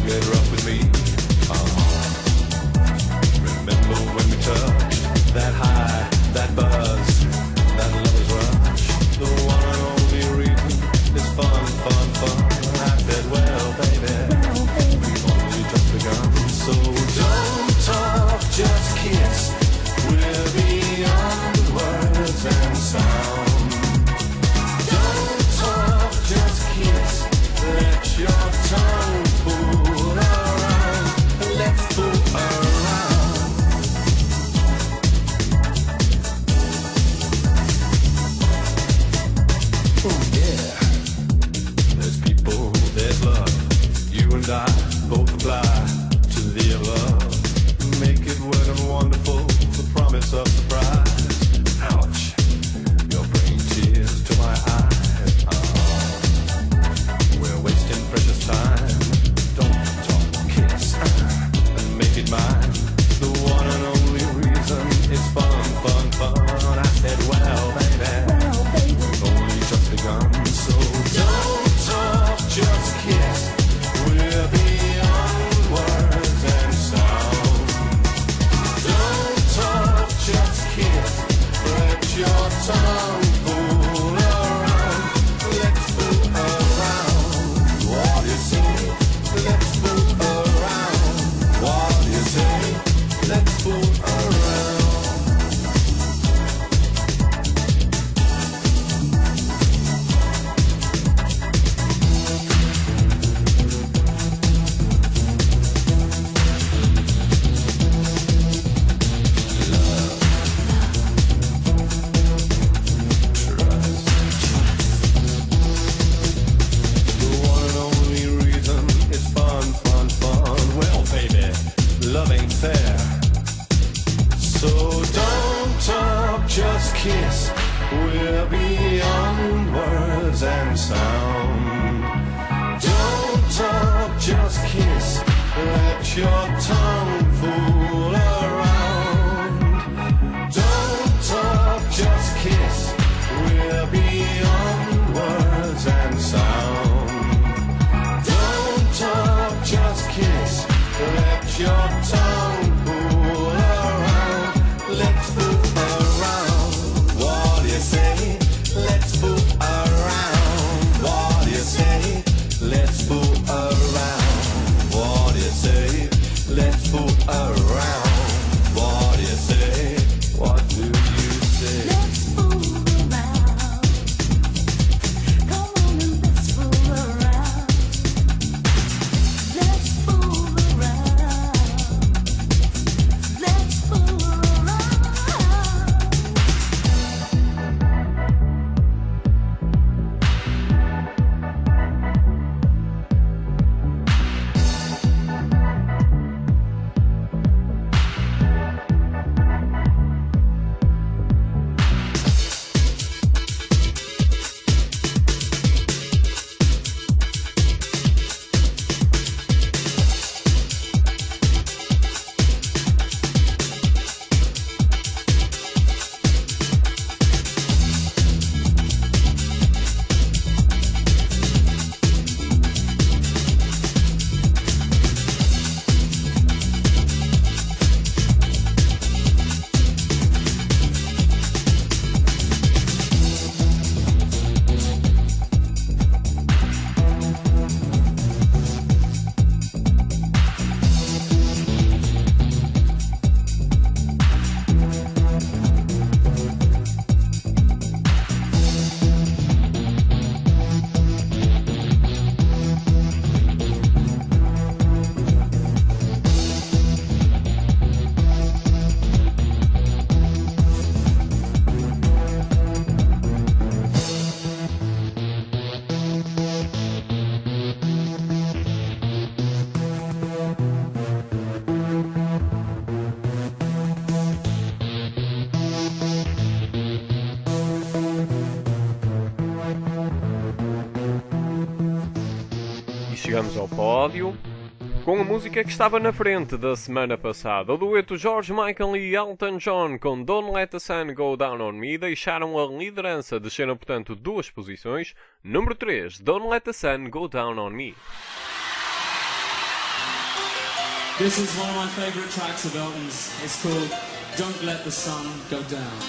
get rough with me. Remember when we touched that high, that buzz, that lover's rush. The one and only reason is fun, fun, fun. I said, well, baby, we've only just begun. So don't talk, just kiss. We're beyond words and sound. Don't talk, just kiss. Let your tongue fool around. Let's fool around. Oh yeah. There's people, there's love. You and I both apply to the above. Make it wet and wonderful. The promise of surprise. Ouch. You're bringing tears to my eyes. We're wasting precious time. Don't talk, kiss, and make it mine. The one and only reason is fun, fun, fun. I said, well, baby, we've only just begun. So don't talk, just kiss. We're beyond words and sound. Don't talk, just kiss. Let your tongue fool around. Let's fool around. What do you say? Let's fool around. What do you say? Let's fool around. Love ain't fair. So don't talk, just kiss. We're beyond words and sound. Don't talk, just kiss. Let your tongue fool around. Don't talk, just kiss. We're beyond words and sound. Don't talk, just kiss. Let your tongue fool around. Let's fool around. What do you say? Let's fool around. What do you say? Let's fool around. What do you say? Let's fool around. What do you say? What do you say? Let's fool around. Come on and let's fool around. Let's fool around. Let's fool around. Chegamos ao pódio com a música que estava na frente da semana passada. O dueto George Michael e Elton John com Don't Let the Sun Go Down on Me deixaram a liderança, desceram portanto 2 posições. Número 3, Don't Let the Sun Go Down on Me. This is one of my favorite tracks of Elton's. It's called Don't Let the Sun Go Down.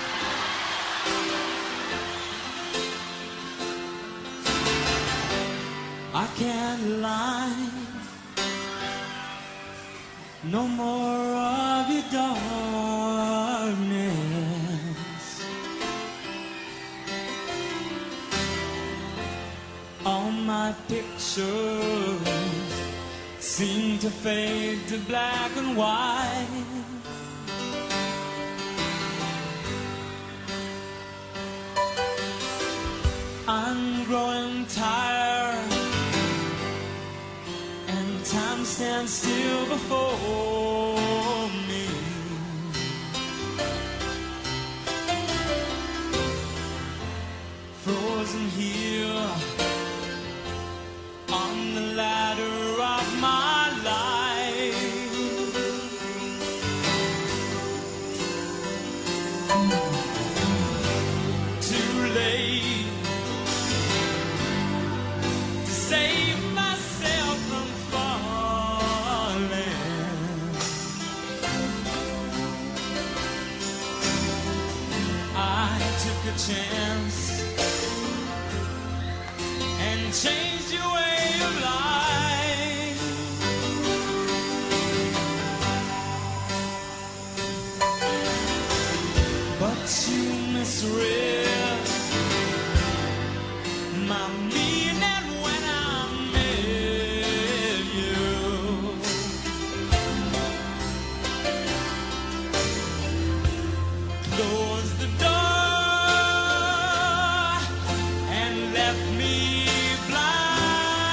I can't lie, no more of your darkness. All my pictures seem to fade to black and white. I'm growing tired, and time stands still before me. Frozen here on the ladder of my life. Too late to save myself from falling. I took a chance and changed your way of life. But you misread my meaning when I met you. Closed the door and left me blind.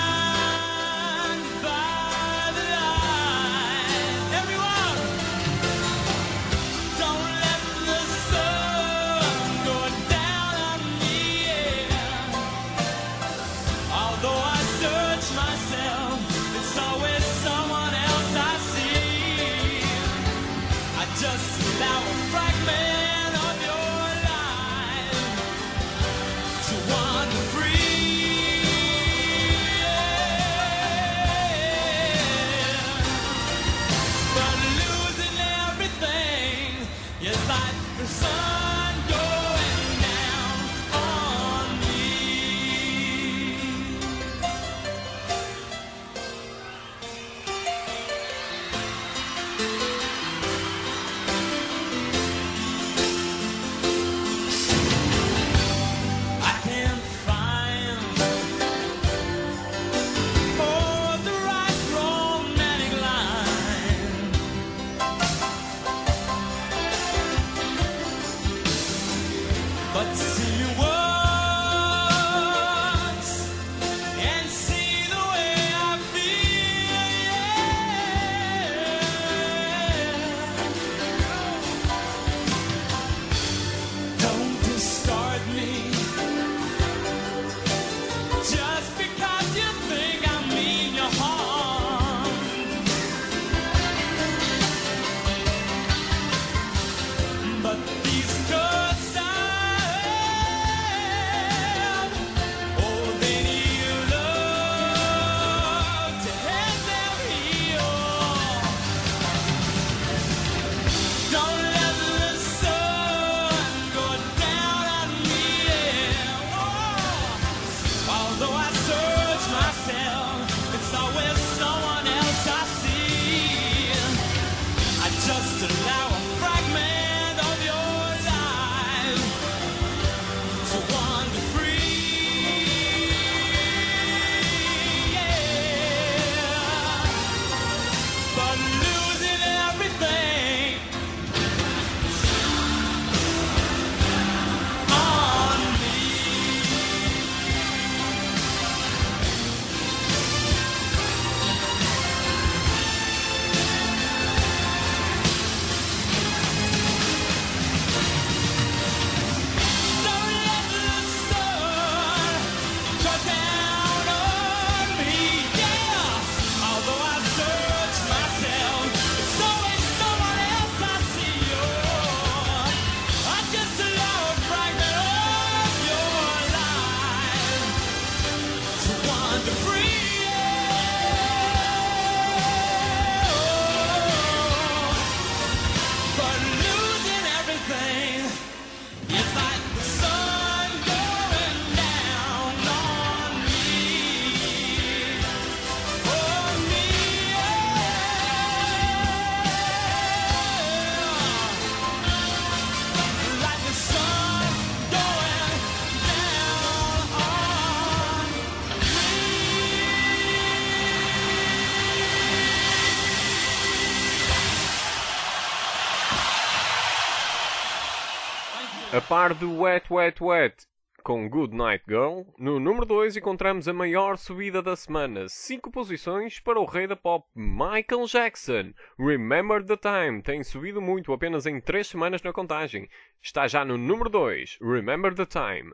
A par de Wet Wet Wet com Good Night Girl, no número 2 encontramos a maior subida da semana, 5 posições para o rei da pop Michael Jackson. Remember the Time tem subido muito apenas em 3 semanas na contagem. Está já no número 2, Remember the Time.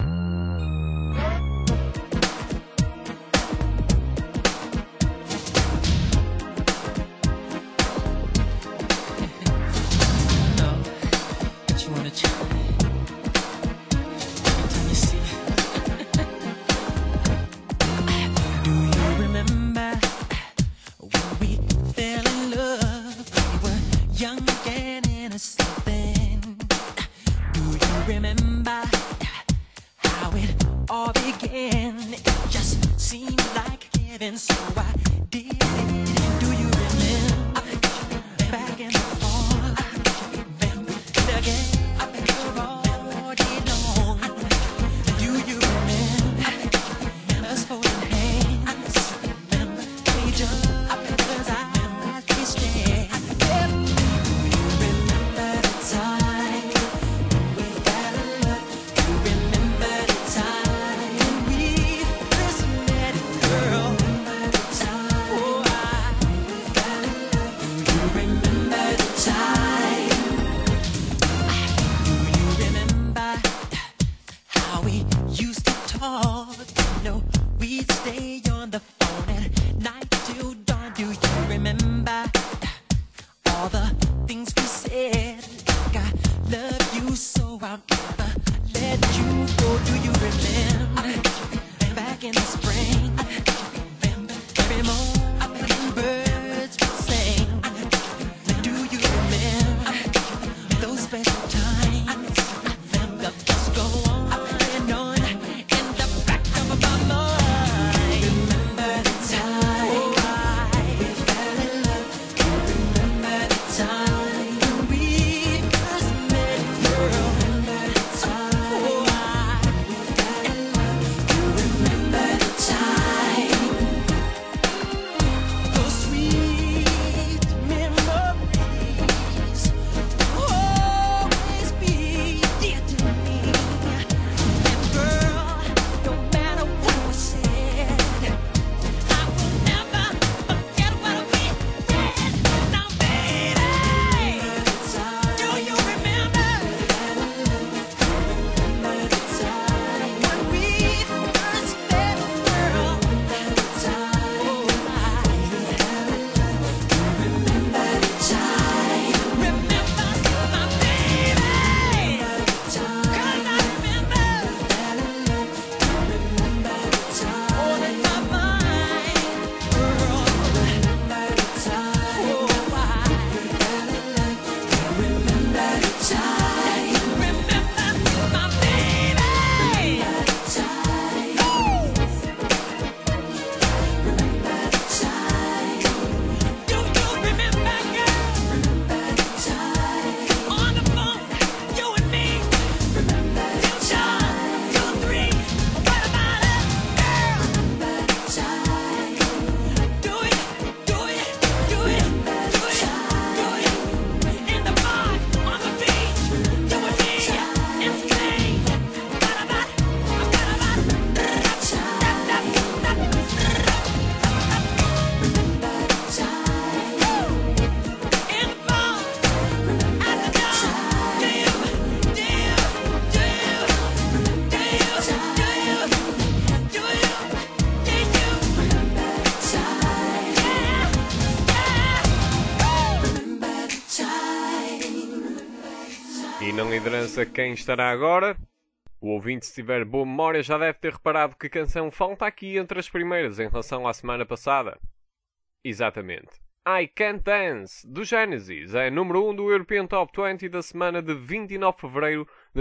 E não liderança quem estará agora? O ouvinte, se tiver boa memória, já deve ter reparado que canção falta aqui entre as primeiras em relação à semana passada. Exatamente. I Can't Dance, do Genesis, é número 1 do European Top 20 da semana de 29 de fevereiro de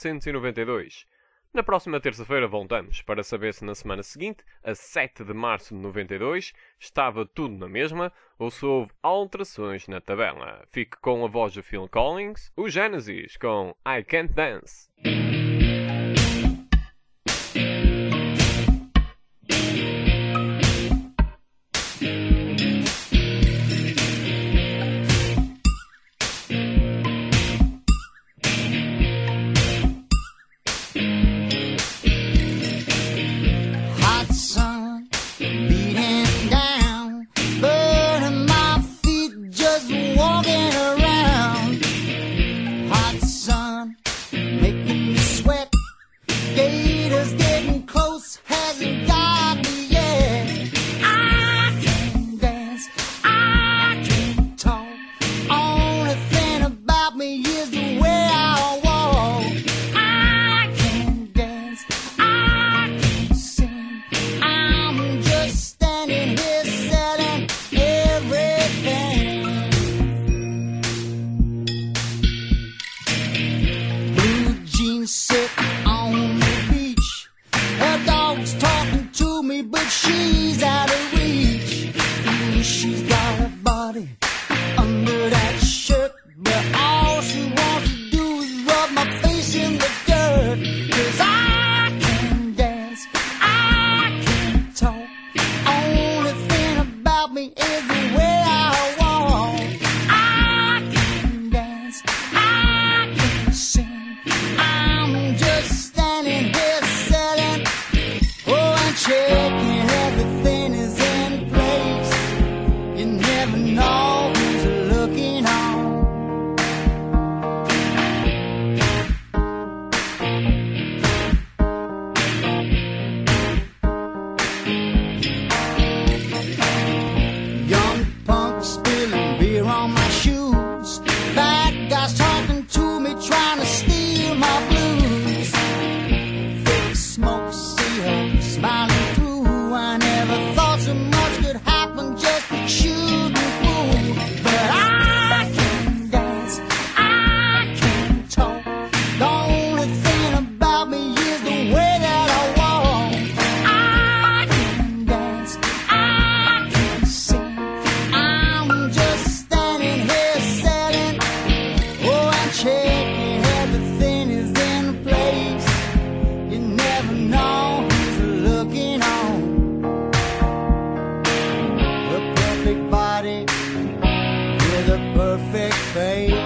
1992. Na próxima terça-feira voltamos para saber se na semana seguinte, a 7 de março de 92, estava tudo na mesma ou se houve alterações na tabela. Fique com a voz de Phil Collins, o Genesis com I Can't Dance. about me is the way I walk. I can dance, I can sing. I'm just standing here selling, oh, and checking everything is in place. You never know who's looking on. Young punk spilling beer on my shoes. Bad guys talking to me, trying to steal my blues. Thick smoke, see her smiling through. I never thought so much could happen, just shooting through. But I can dance, I can talk. The only thing about me is the way that I walk. I can dance, I can sing. I'm just standing here selling, oh, and checking everything is in place. You never know who's looking on. The perfect body with a perfect face.